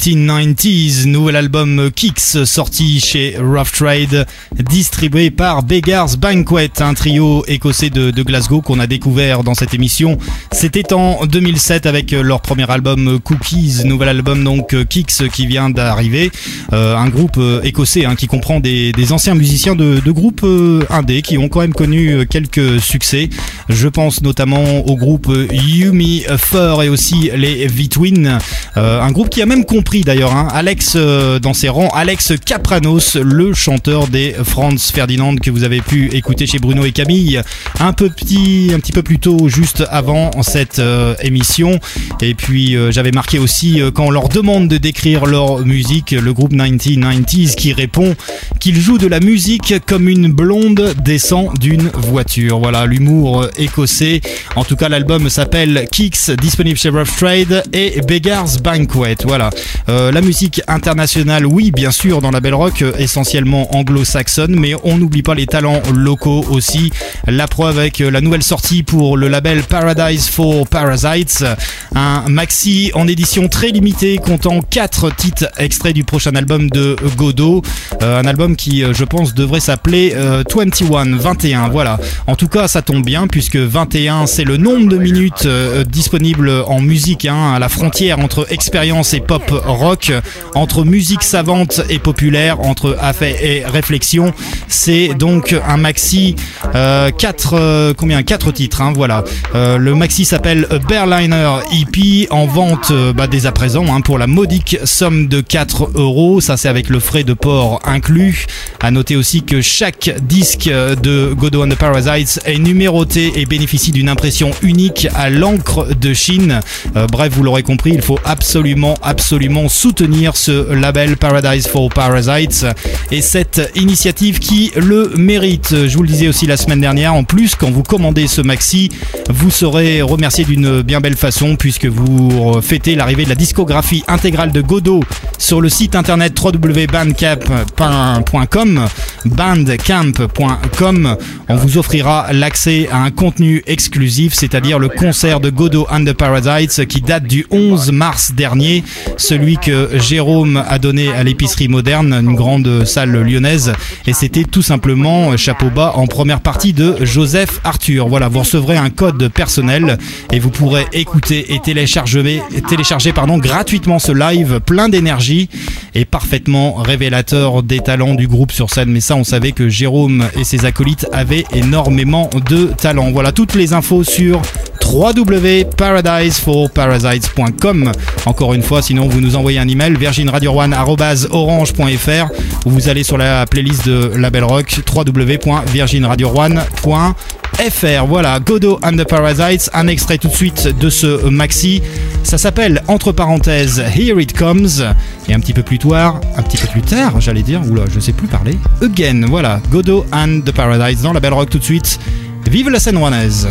1990s, nouvel album Kicks sorti chez Rough Trade, distribué par Beggars Banquet, un trio écossais de Glasgow qu'on a découvert dans cette émission. C'était en 2007 avec leur premier album Cookies, nouvel album donc Kicks qui vient d'arriver. Un groupe écossais qui comprend des anciens musiciens de groupes indés qui ont quand même connu quelques succès. Je pense notamment au groupe Yumi Fur et aussi les V-Twin, un groupe qui a même compris d'ailleurs Alex dans ses rangs, Alex Kapranos, le chanteur des Franz Ferdinand que vous avez pu écouter chez Bruno et Camille un petit peu plus tôt, juste avant cette émission. Et puis j'avais marqué aussi quand on leur demande de décrire leur musique, le groupe 1990s qui répond qu'il joue de la musique comme une blonde descend d'une voiture. Voilà, l'humour écossais. En tout cas, l'album s'appelle Kicks, disponible chez Rough Trade et Beggars Banquet. Voilà. La musique internationale, oui, bien sûr, dans la Belle Rock, essentiellement anglo-saxonne, mais on n'oublie pas les talents locaux aussi. La preuve avec la nouvelle sortie pour le label Paradise for Parasites, un maxi en édition très limitée comptant 4 titres extraits du prochain album de Godot. Un album qui, je pense, devrait s'appeler 21. Voilà. En tout cas, ça tombe bien puisque 21, c'est le nombre de minutes disponibles en musique à la frontière entre expérience et pop rock, entre musique savante et populaire, entre affaires et réflexion. C'est donc un maxi 4 titres, voilà. Le maxi s'appelle Berliner EP, en vente dès à présent pour la modique somme de 4€. Ça, c'est avec le frais de port inclus. À noter aussi que chaque disque de Godot and the Parasites est numéroté et bénéficie d'une impression unique à l'encre de Chine. Bref, vous l'aurez compris, il faut absolument soutenir ce label Paradise for Parasites et cette initiative qui le mérite. Je vous le disais aussi la semaine dernière, en plus, quand vous commandez ce maxi, vous serez remercié d'une bien belle façon puisque vous fêtez l'arrivée de la discographie intégrale de Godot sur le site internet www.bandcamp.com. On vous offrira l'accès à un contenu exclusif, c'est-à-dire le concert de Godot and the Parasites qui date du 11 mars dernier, celui que Jérôme a donné à l'épicerie moderne, une grande salle lyonnaise, et c'était tout simplement chapeau bas en première partie de Joseph Arthur. Voilà, vous recevrez un code personnel et vous pourrez écouter et télécharger gratuitement ce live plein d'énergie et parfaitement révélateur des talents du groupe sur scène. Mais ça, on savait que Jérôme et ses acolytes avaient énormément de talent. Voilà, toutes les infos sur www.paradiseforparasites.com. Encore une fois, sinon vous nous envoyez un email virginradio1@orange.fr ou vous allez sur la playlist de la Belle Rock www.virginradio1.fr. FR, voilà, Godot and the Parasites, un extrait tout de suite de ce maxi. Ça s'appelle, entre parenthèses, Here It Comes. Et un petit peu plus tard, j'allais dire, oula, je sais plus parler. Again, voilà, Godot and the Parasites dans la Belle Rock tout de suite. Vive la scène rouennaise!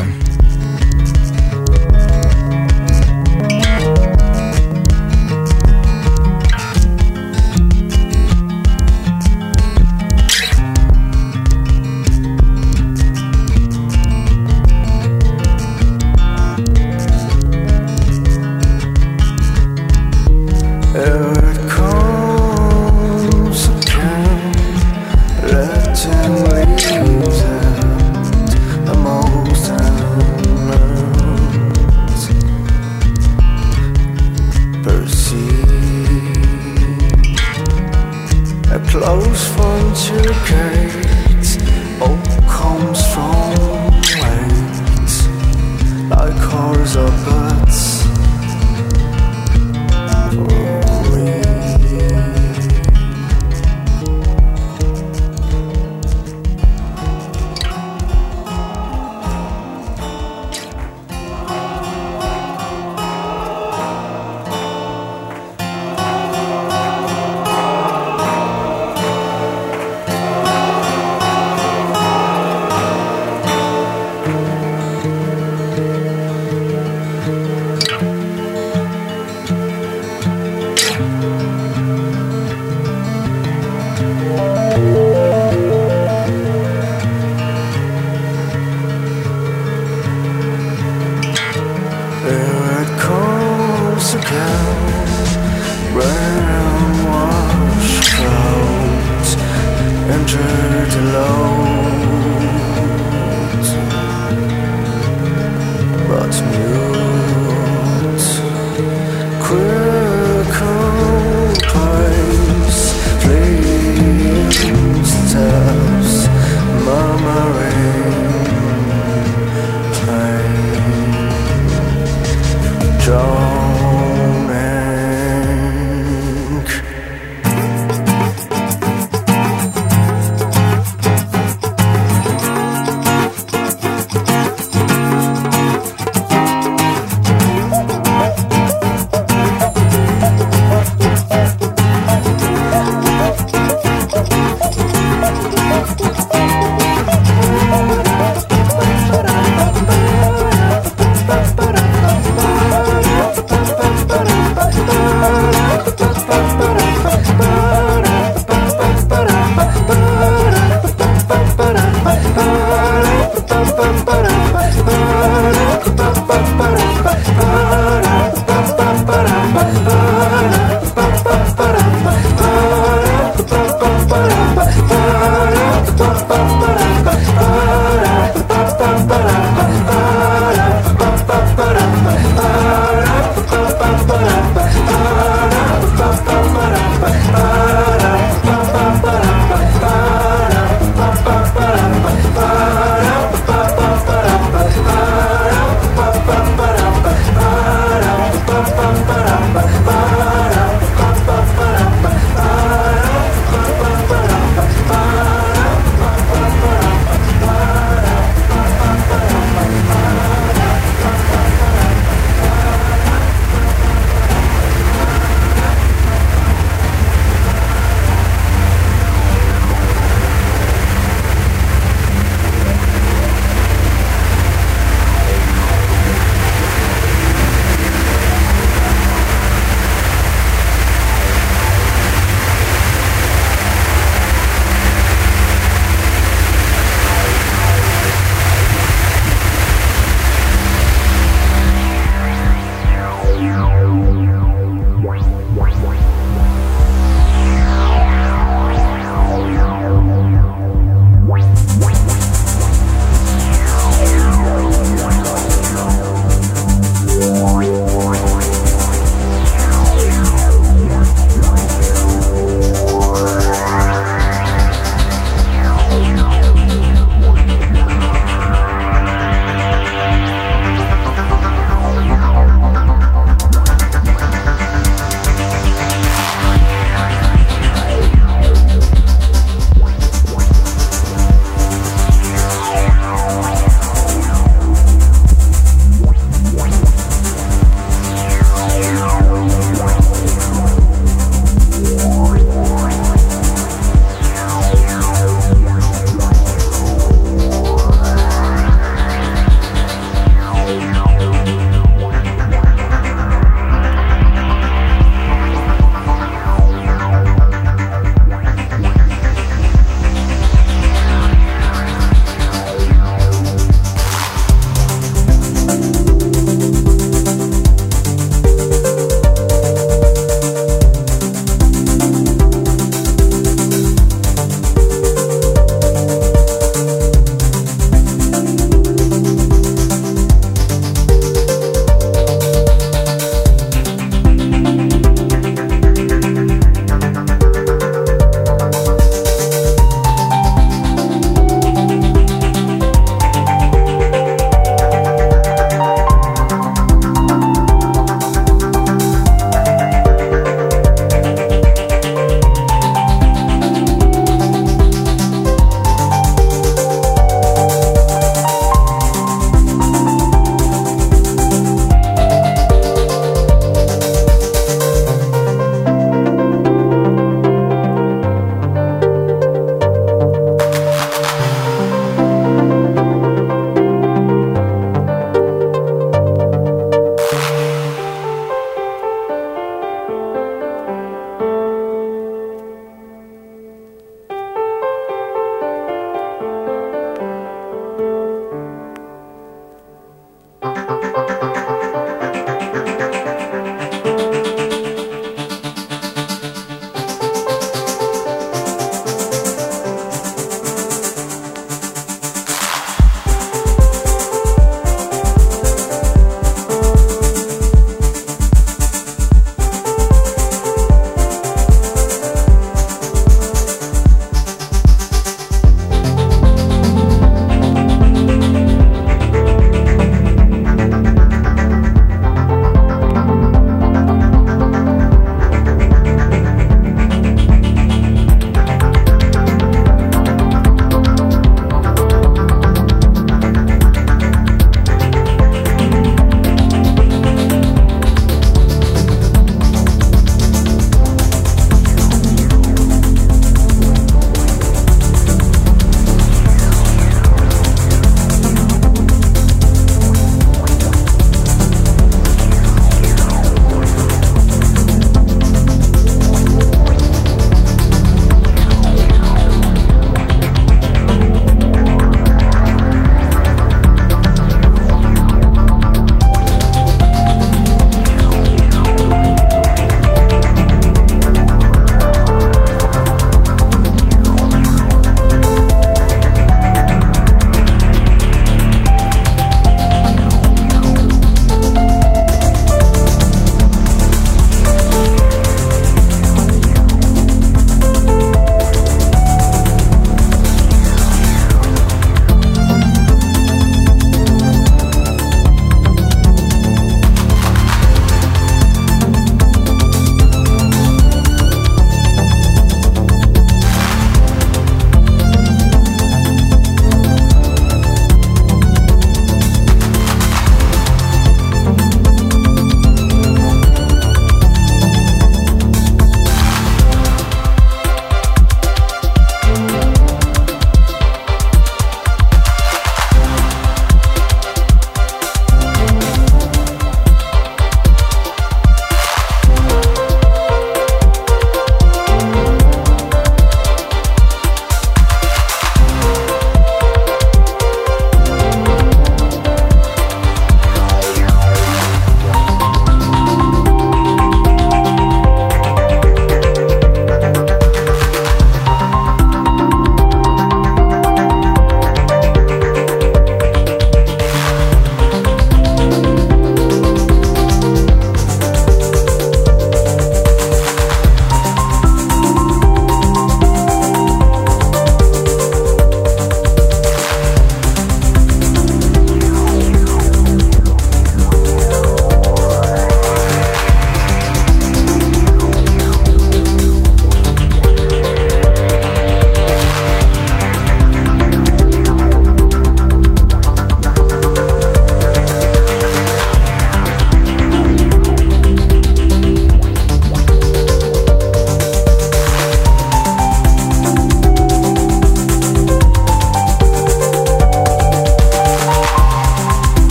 Letting leaves out the most time.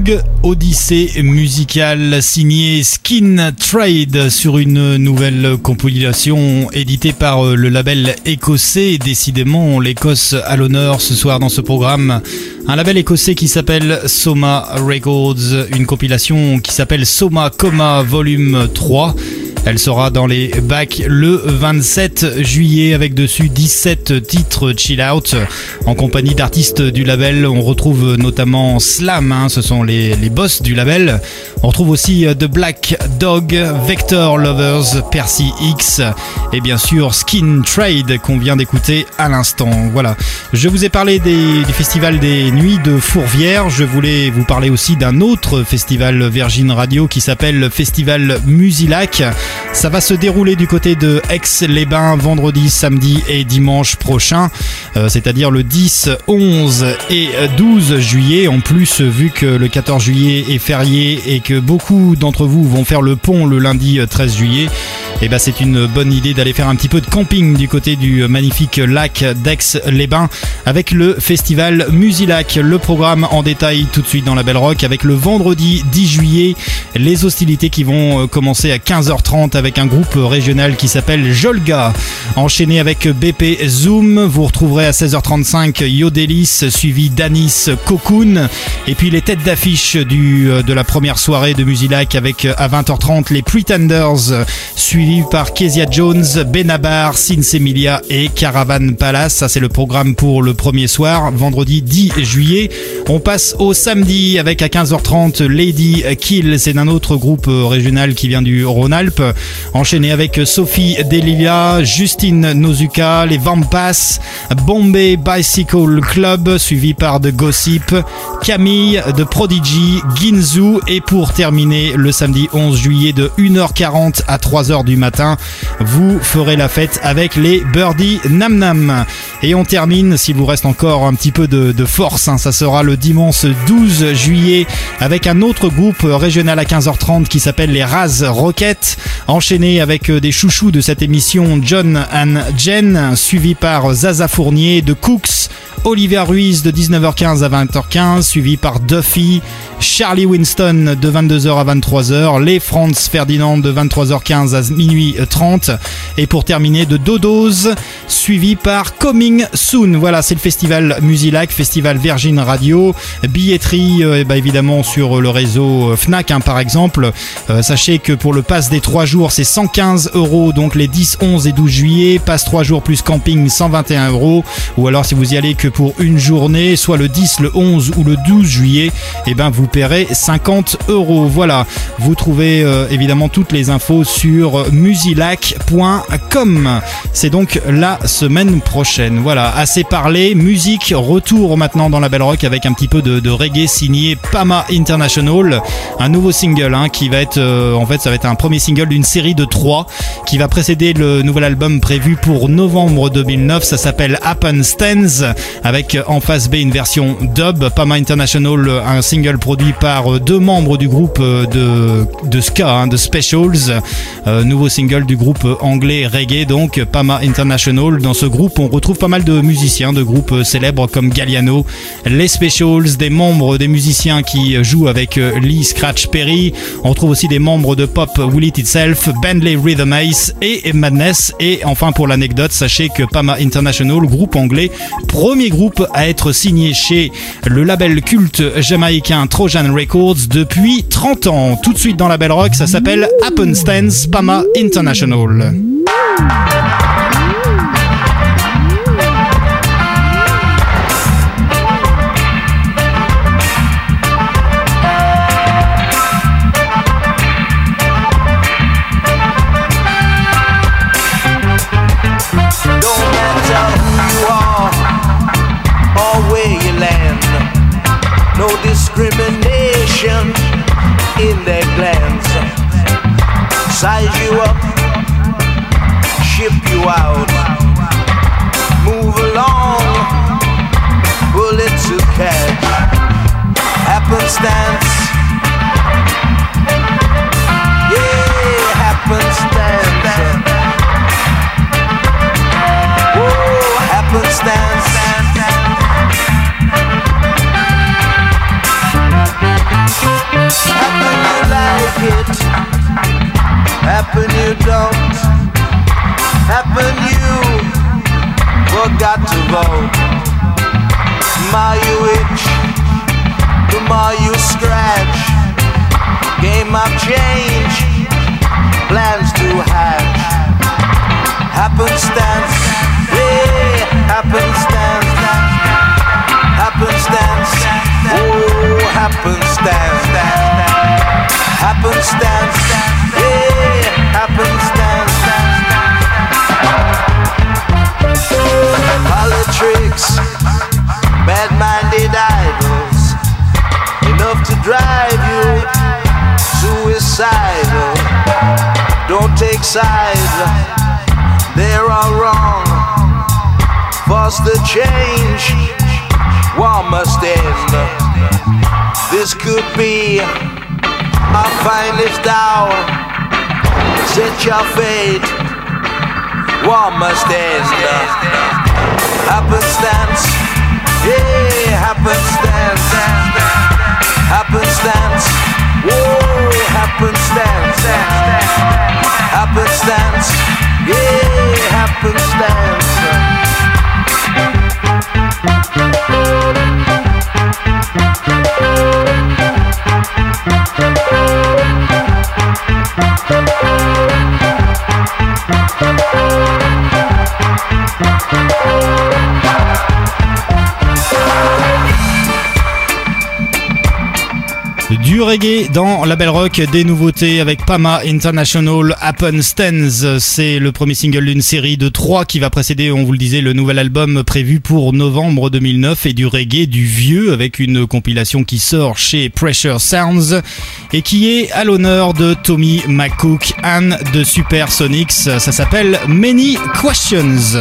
longue odyssée musicale signée Skin Trade sur une nouvelle compilation éditée par le label écossais. Décidément, l'Écosse à l'honneur ce soir dans ce programme. Un label écossais qui s'appelle Soma Records, une compilation qui s'appelle Soma Coma Volume 3. Elle sera dans les bacs le 27 juillet avec dessus 17 titres chill out en compagnie d'artistes du label. On retrouve notamment Slam, ce sont les boss du label. On retrouve aussi The Black Dog, Vector Lovers, Percy X et bien sûr Skin Trade qu'on vient d'écouter à l'instant. Voilà, je vous ai parlé du festival des Nuits de Fourvière. Je voulais vous parler aussi d'un autre festival Virgin Radio qui s'appelle Festival Musilac. Ça va se dérouler du côté de Aix-les-Bains vendredi, samedi et dimanche prochain, c'est-à-dire le 10, 11 et 12 juillet. En plus, vu que le 14 juillet est férié et que beaucoup d'entre vous vont faire le pont le lundi 13 juillet, et ben c'est une bonne idée d'aller faire un petit peu de camping du côté du magnifique lac d'Aix-les-Bains avec le festival Musilac. Le programme en détail tout de suite dans la Belle Rock avec le vendredi 10 juillet, les hostilités qui vont commencer à 15h30 avec un groupe régional qui s'appelle Jolga. Enchaîné avec BP Zoom, vous retrouverez à 16h35 Yodelis suivi d'Anis Cocoon et puis les têtes d'affiche de la première soirée de Musilac avec à 20h30 les Pretenders suivis par Kezia Jones, Benabar, Sinsemilia et Caravan Palace. Ça c'est le programme pour le premier soir, vendredi 10 juillet. On passe au samedi avec à 15h30 Lady Kill, c'est un autre groupe régional qui vient du Rhône-Alpes. Enchaîné avec Sophie Delilia, Justine Nozuka, les Vampas, Bombay Bicycle Club suivi par The Gossip, Camille de Prodigy, Ginzu et pour terminer le samedi 11 juillet de 1h40 à 3h du matin, vous ferez la fête avec les Birdie Nam Nam. Et on termine, s'il vous reste encore un petit peu de force, ça sera le dimanche 12 juillet avec un autre groupe régional à 15h30 qui s'appelle les Raz Rocket. Enchaîné avec des chouchous de cette émission, John and Jen, suivi par Zaza Fournier de Cooks, Olivia Ruiz de 19h15 à 20h15, suivi par Duffy, Charlie Winston de 22h à 23h, les Franz Ferdinand de 23h15 à minuit 30 et pour terminer de Dodos, suivi par Coming Soon. Voilà, c'est le festival Musilac, festival Virgin Radio. Billetterie évidemment sur le réseau Fnac par exemple. Sachez que pour le pass des 3 jours c'est 115€, donc les 10, 11 et 12 juillet, passe 3 jours plus camping 121€, ou alors si vous y allez que pour une journée, soit le 10, le 11 ou le 12 juillet, vous paierez 50€. Voilà, vous trouvez évidemment toutes les infos sur musilac.com. C'est donc la semaine prochaine. Voilà, assez parlé, musique, retour maintenant dans la Belle Rock avec un petit peu de reggae signé Pama International, un nouveau single qui va être ça va être un premier single d'une série de 3 qui va précéder le nouvel album prévu pour novembre 2009. Ça s'appelle Happenstance avec en face B une version dub. Pama International, un single produit par 2 membres du groupe de ska, de Specials, nouveau single du groupe anglais reggae, donc Pama International. Dans ce groupe on retrouve pas mal de musiciens de groupes célèbres comme Galliano, les Specials, des membres des musiciens qui jouent avec Lee Scratch Perry. On trouve aussi des membres de pop Will It Itself, Bentley Rhythm Ace et Madness. Et enfin pour l'anecdote, sachez que Pama International, groupe anglais, premier groupe à être signé chez le label culte jamaïcain Trojan Records depuis 30 ans. Tout de suite dans la Belle Rock, ça s'appelle Happenstance, Pama International. Discrimination in their glands. Size you up, ship you out. Move along, bullet to catch. Happenstance, yeah, happenstance. Whoa, happenstance. like it. Happen you don't. Happen you forgot to vote. The more you itch, the more you scratch. Game of change, plans to hatch. Happenstance, yeah, happenstance. Happenstance, oh, happenstance. Happenstance, yeah, happenstance. Politics, bad-minded idols, enough to drive you suicidal. Don't take sides, they're all wrong. Force the change, war must end. This could be our finest hour. Set your fate, war must end. Happenstance, yeah, happenstance. Happenstance, whoa, happenstance. Happenstance, yeah, happenstance. Du reggae dans la Belle Rock, des nouveautés avec Pama International, Happenstance. C'est le premier single d'une série de 3 qui va précéder, on vous le disait, le nouvel album prévu pour novembre 2009, et du reggae, du vieux, avec une compilation qui sort chez Pressure Sounds et qui est à l'honneur de Tommy McCook and de Supersonics. Ça s'appelle Many Questions.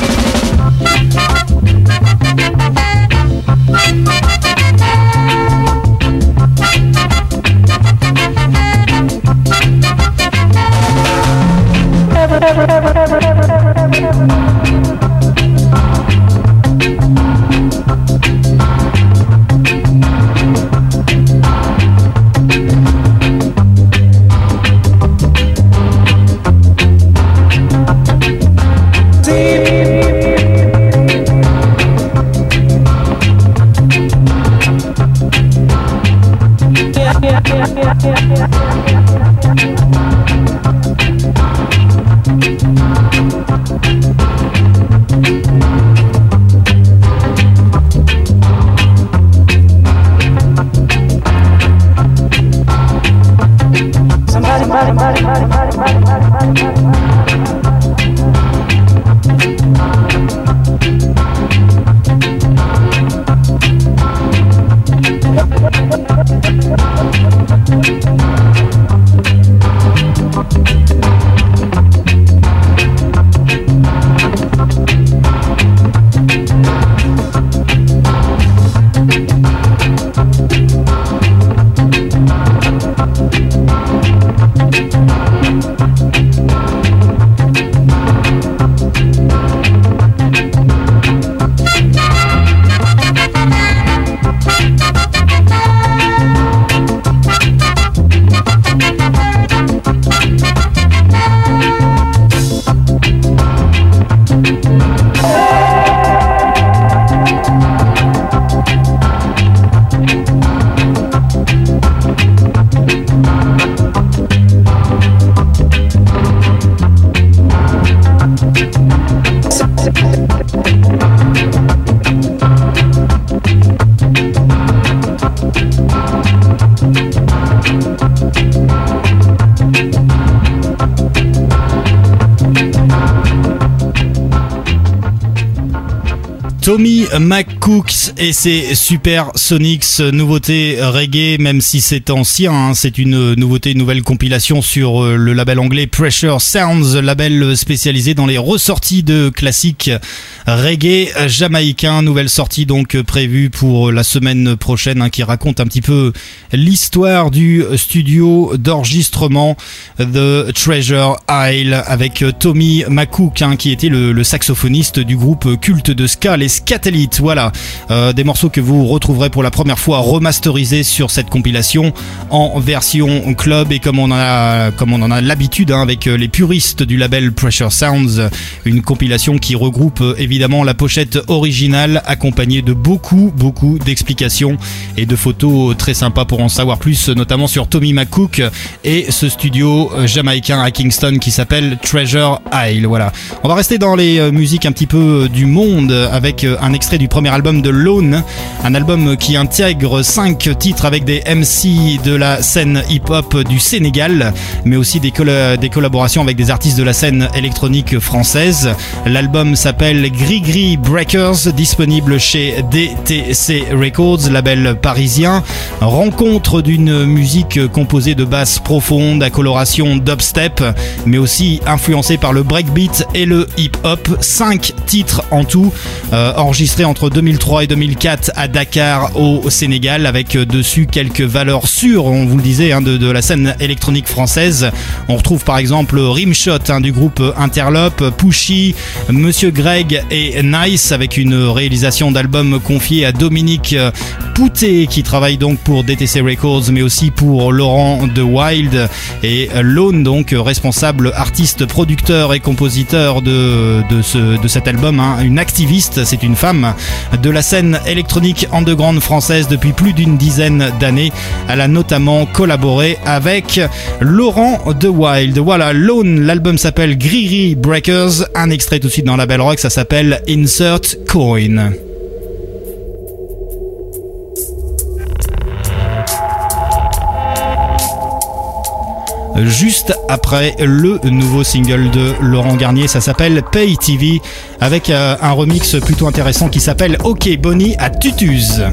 Tommy McCook et ses Supersonics, nouveauté reggae, même si c'est ancien, hein, c'est une nouveauté, une nouvelle compilation sur le label anglais Pressure Sounds, label spécialisé dans les ressorties de classiques reggae jamaïcain. Nouvelle sortie donc prévue pour la semaine prochaine, hein, qui raconte un petit peu l'histoire du studio d'enregistrement The Treasure Isle avec Tommy McCook, hein, qui était le saxophoniste du groupe culte de ska les Scatellite. Voilà, des morceaux que vous retrouverez pour la première fois remasterisés sur cette compilation en version club, et comme on en a l'habitude avec les puristes du label Pressure Sounds, une compilation qui regroupe évidemment la pochette originale accompagnée de beaucoup d'explications et de photos très sympas pour en savoir plus, notamment sur Tommy McCook et ce studio jamaïcain à Kingston qui s'appelle Treasure Isle. Voilà, on va rester dans les musiques un petit peu du monde avec un extrait du premier album de Lone, un album qui intègre 5 titres avec des MC de la scène hip-hop du Sénégal, mais aussi des collaborations avec des artistes de la scène électronique française. L'album s'appelle Gris Breakers, disponible chez DTC Records, label parisien. Rencontre d'une musique composée de basses profondes à coloration dubstep, mais aussi influencée par le breakbeat et le hip-hop. 5 titres en tout, enregistrés entre 2003 et 2004 à Dakar au Sénégal, avec dessus quelques valeurs sûres, on vous le disait, de la scène électronique française. On retrouve par exemple Rimshot du groupe Interlope, Pushy, Monsieur Greg et Nice, avec une réalisation d'album confiée à Dominique Poutet qui travaille donc pour DTC Records, mais aussi pour Laurent de Wild, et Lone, donc responsable artiste, producteur et compositeur de cet album, une activiste, c'est une femme de la scène électronique underground française depuis plus d'une dizaine d'années. Elle a notamment collaboré avec Laurent de Wild. Voilà, Lone, l'album s'appelle Gris Breakers, un extrait tout de suite dans la Belle Rock, ça s'appelle Insert Coin. Juste après le nouveau single de Laurent Garnier, ça s'appelle Pay TV, avec un remix plutôt intéressant qui s'appelle OK Bonnie à Tutuse.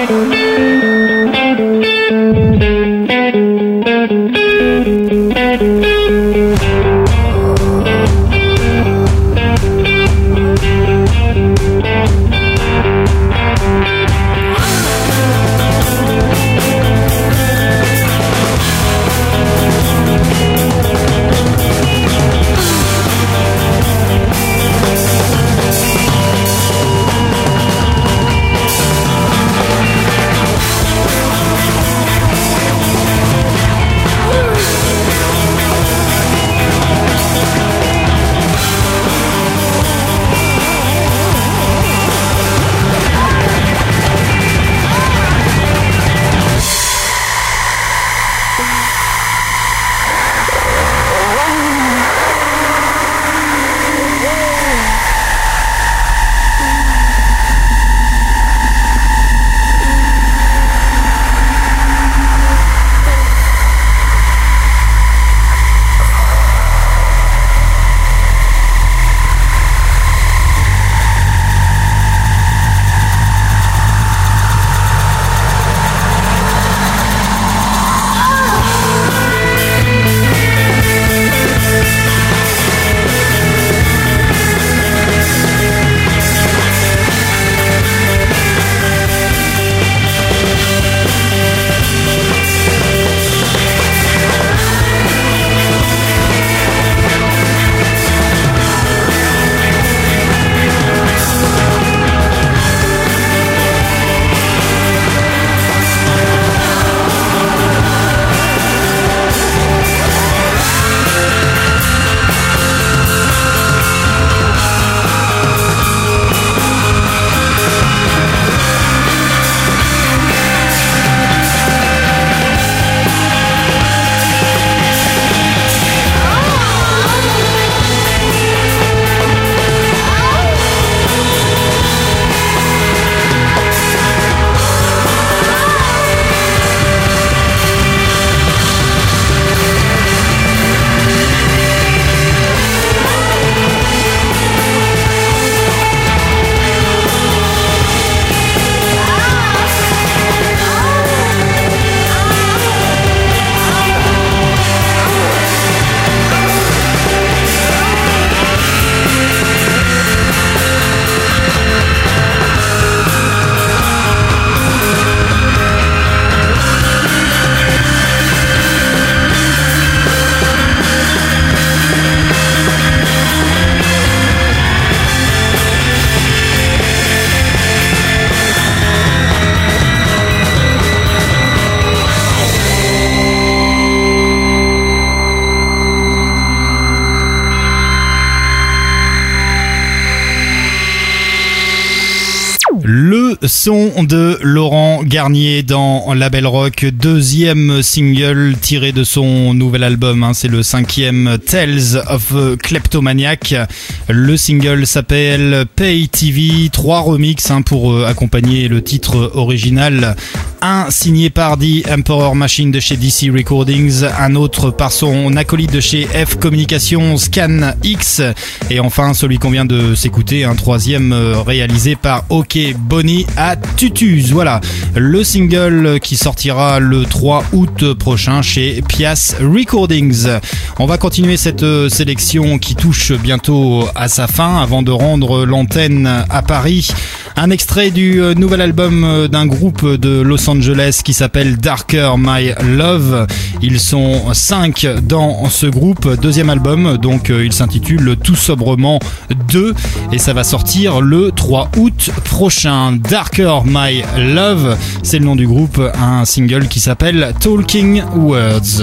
Le son de Laurent Garnier dans La Belle Rock, deuxième single tiré de son nouvel album, c'est le 5e Tales of a Kleptomaniac. Le single s'appelle Pay TV, 3 remixes pour accompagner le titre original. Un signé par The Emperor Machine de chez DC Recordings, un autre par son acolyte de chez F Communication Scan X, et enfin celui qu'on vient de s'écouter, un troisième réalisé par OK Bonnie à Tutus. Voilà, le single qui sortira le 3 août prochain chez Pias Recordings. On va continuer cette sélection qui touche bientôt à sa fin avant de rendre l'antenne à Paris. Un extrait du nouvel album d'un groupe de Los Angeles qui s'appelle Darker My Love. Ils sont 5 dans ce groupe, deuxième album, donc il s'intitule tout sobrement 2 et ça va sortir le 3 août prochain. Darker My Love, c'est le nom du groupe, un single qui s'appelle Talking Words.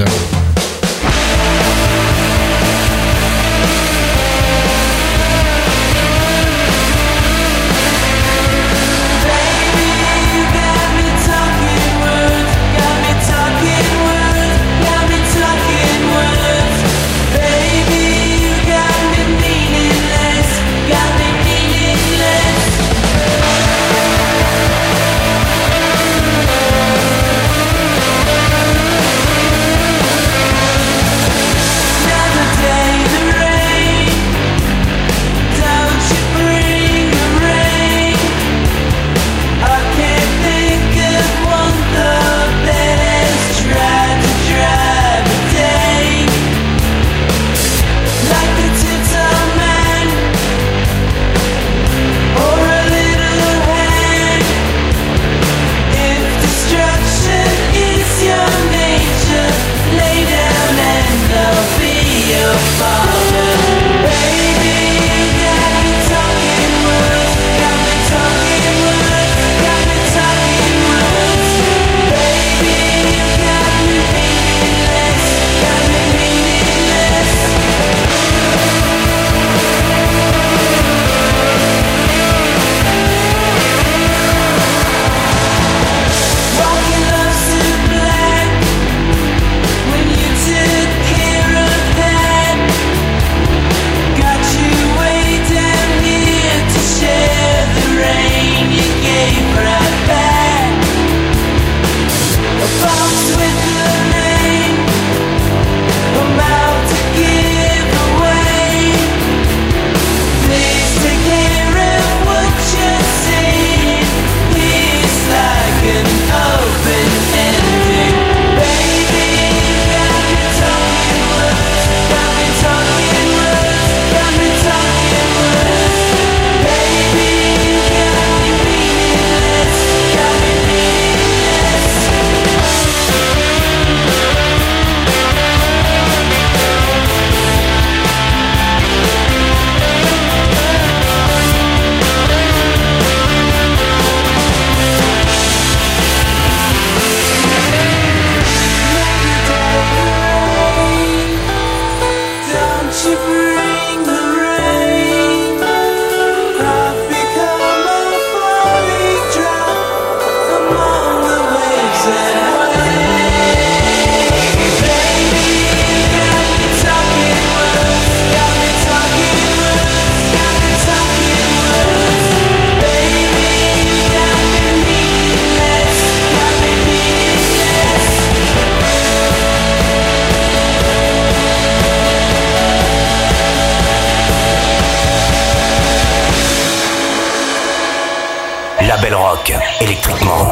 Label Rock, électriquement.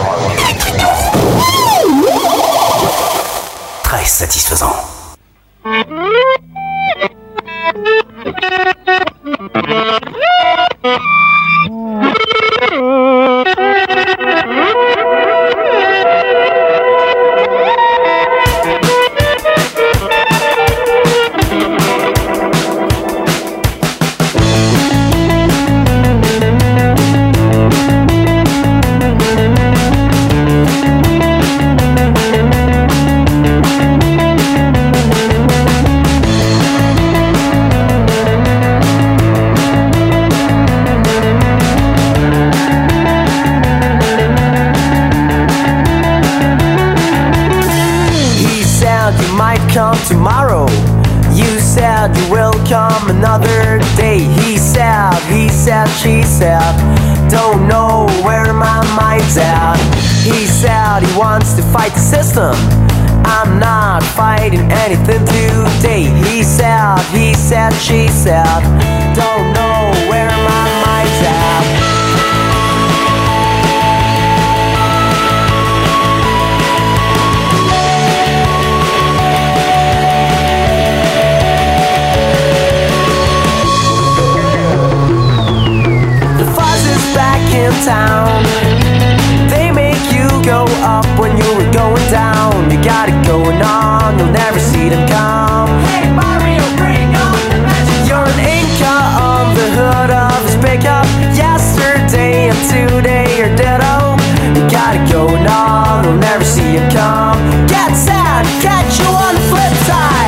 Très satisfaisant. Tomorrow, you said you will come another day. He said, she said, don't know where my mind's at. He said he wants to fight the system. I'm not fighting anything today. He said, she said, don't know where my mind's at. In town, they make you go up when you were going down. You got it going on, you'll never see them come. Hey Mario, bring on the magic. You're an Inca on the hood of his pickup. Yesterday and today you're ditto. You got it going on, you'll never see him come. Get sad, catch you on the flip side.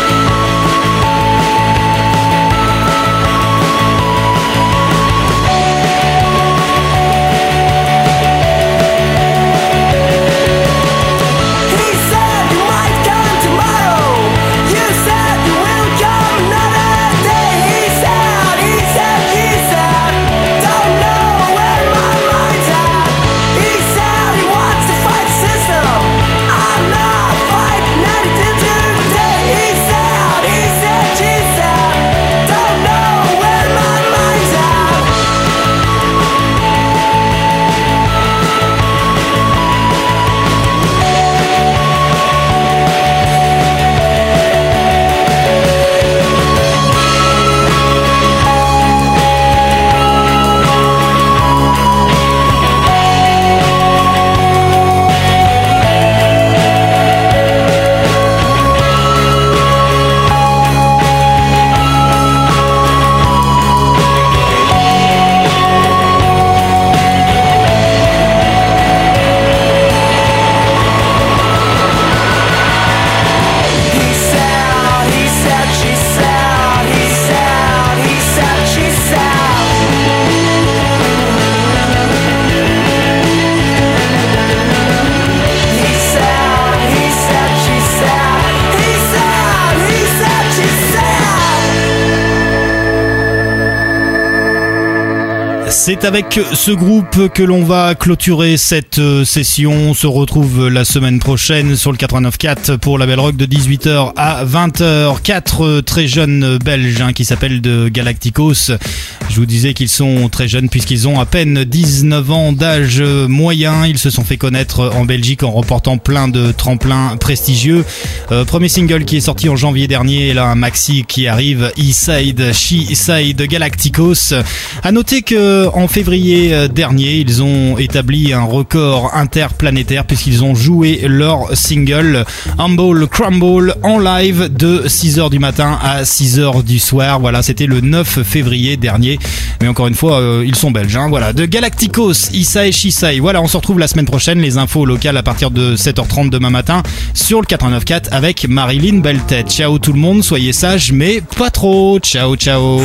C'est avec ce groupe que l'on va clôturer cette session. On se retrouve la semaine prochaine sur le 89.4 pour la Belle Rock de 18h à 20h. 4 très jeunes Belges qui s'appellent de Galacticos. Je vous disais qu'ils sont très jeunes puisqu'ils ont à peine 19 ans d'âge moyen. Ils se sont fait connaître en Belgique en remportant plein de tremplins prestigieux. Premier single qui est sorti en janvier dernier. Et là, un maxi qui arrive, E-Side, She-Side, Galacticos. À noter que en février dernier, ils ont établi un record interplanétaire puisqu'ils ont joué leur single Humble Crumble en live de 6h du matin à 6h du soir. Voilà, c'était le 9 février dernier. Mais encore une fois, ils sont belges. Hein. Voilà, de Galacticos, Isai Shisai. Voilà, on se retrouve la semaine prochaine. Les infos locales à partir de 7h30 demain matin sur le 89.4 avec Marilyn Beltet. Ciao tout le monde, soyez sages, mais pas trop. Ciao, ciao.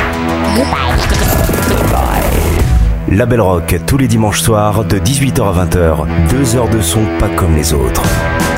La Belle Rock, tous les dimanches soirs de 18h à 20h. 2 heures de son pas comme les autres.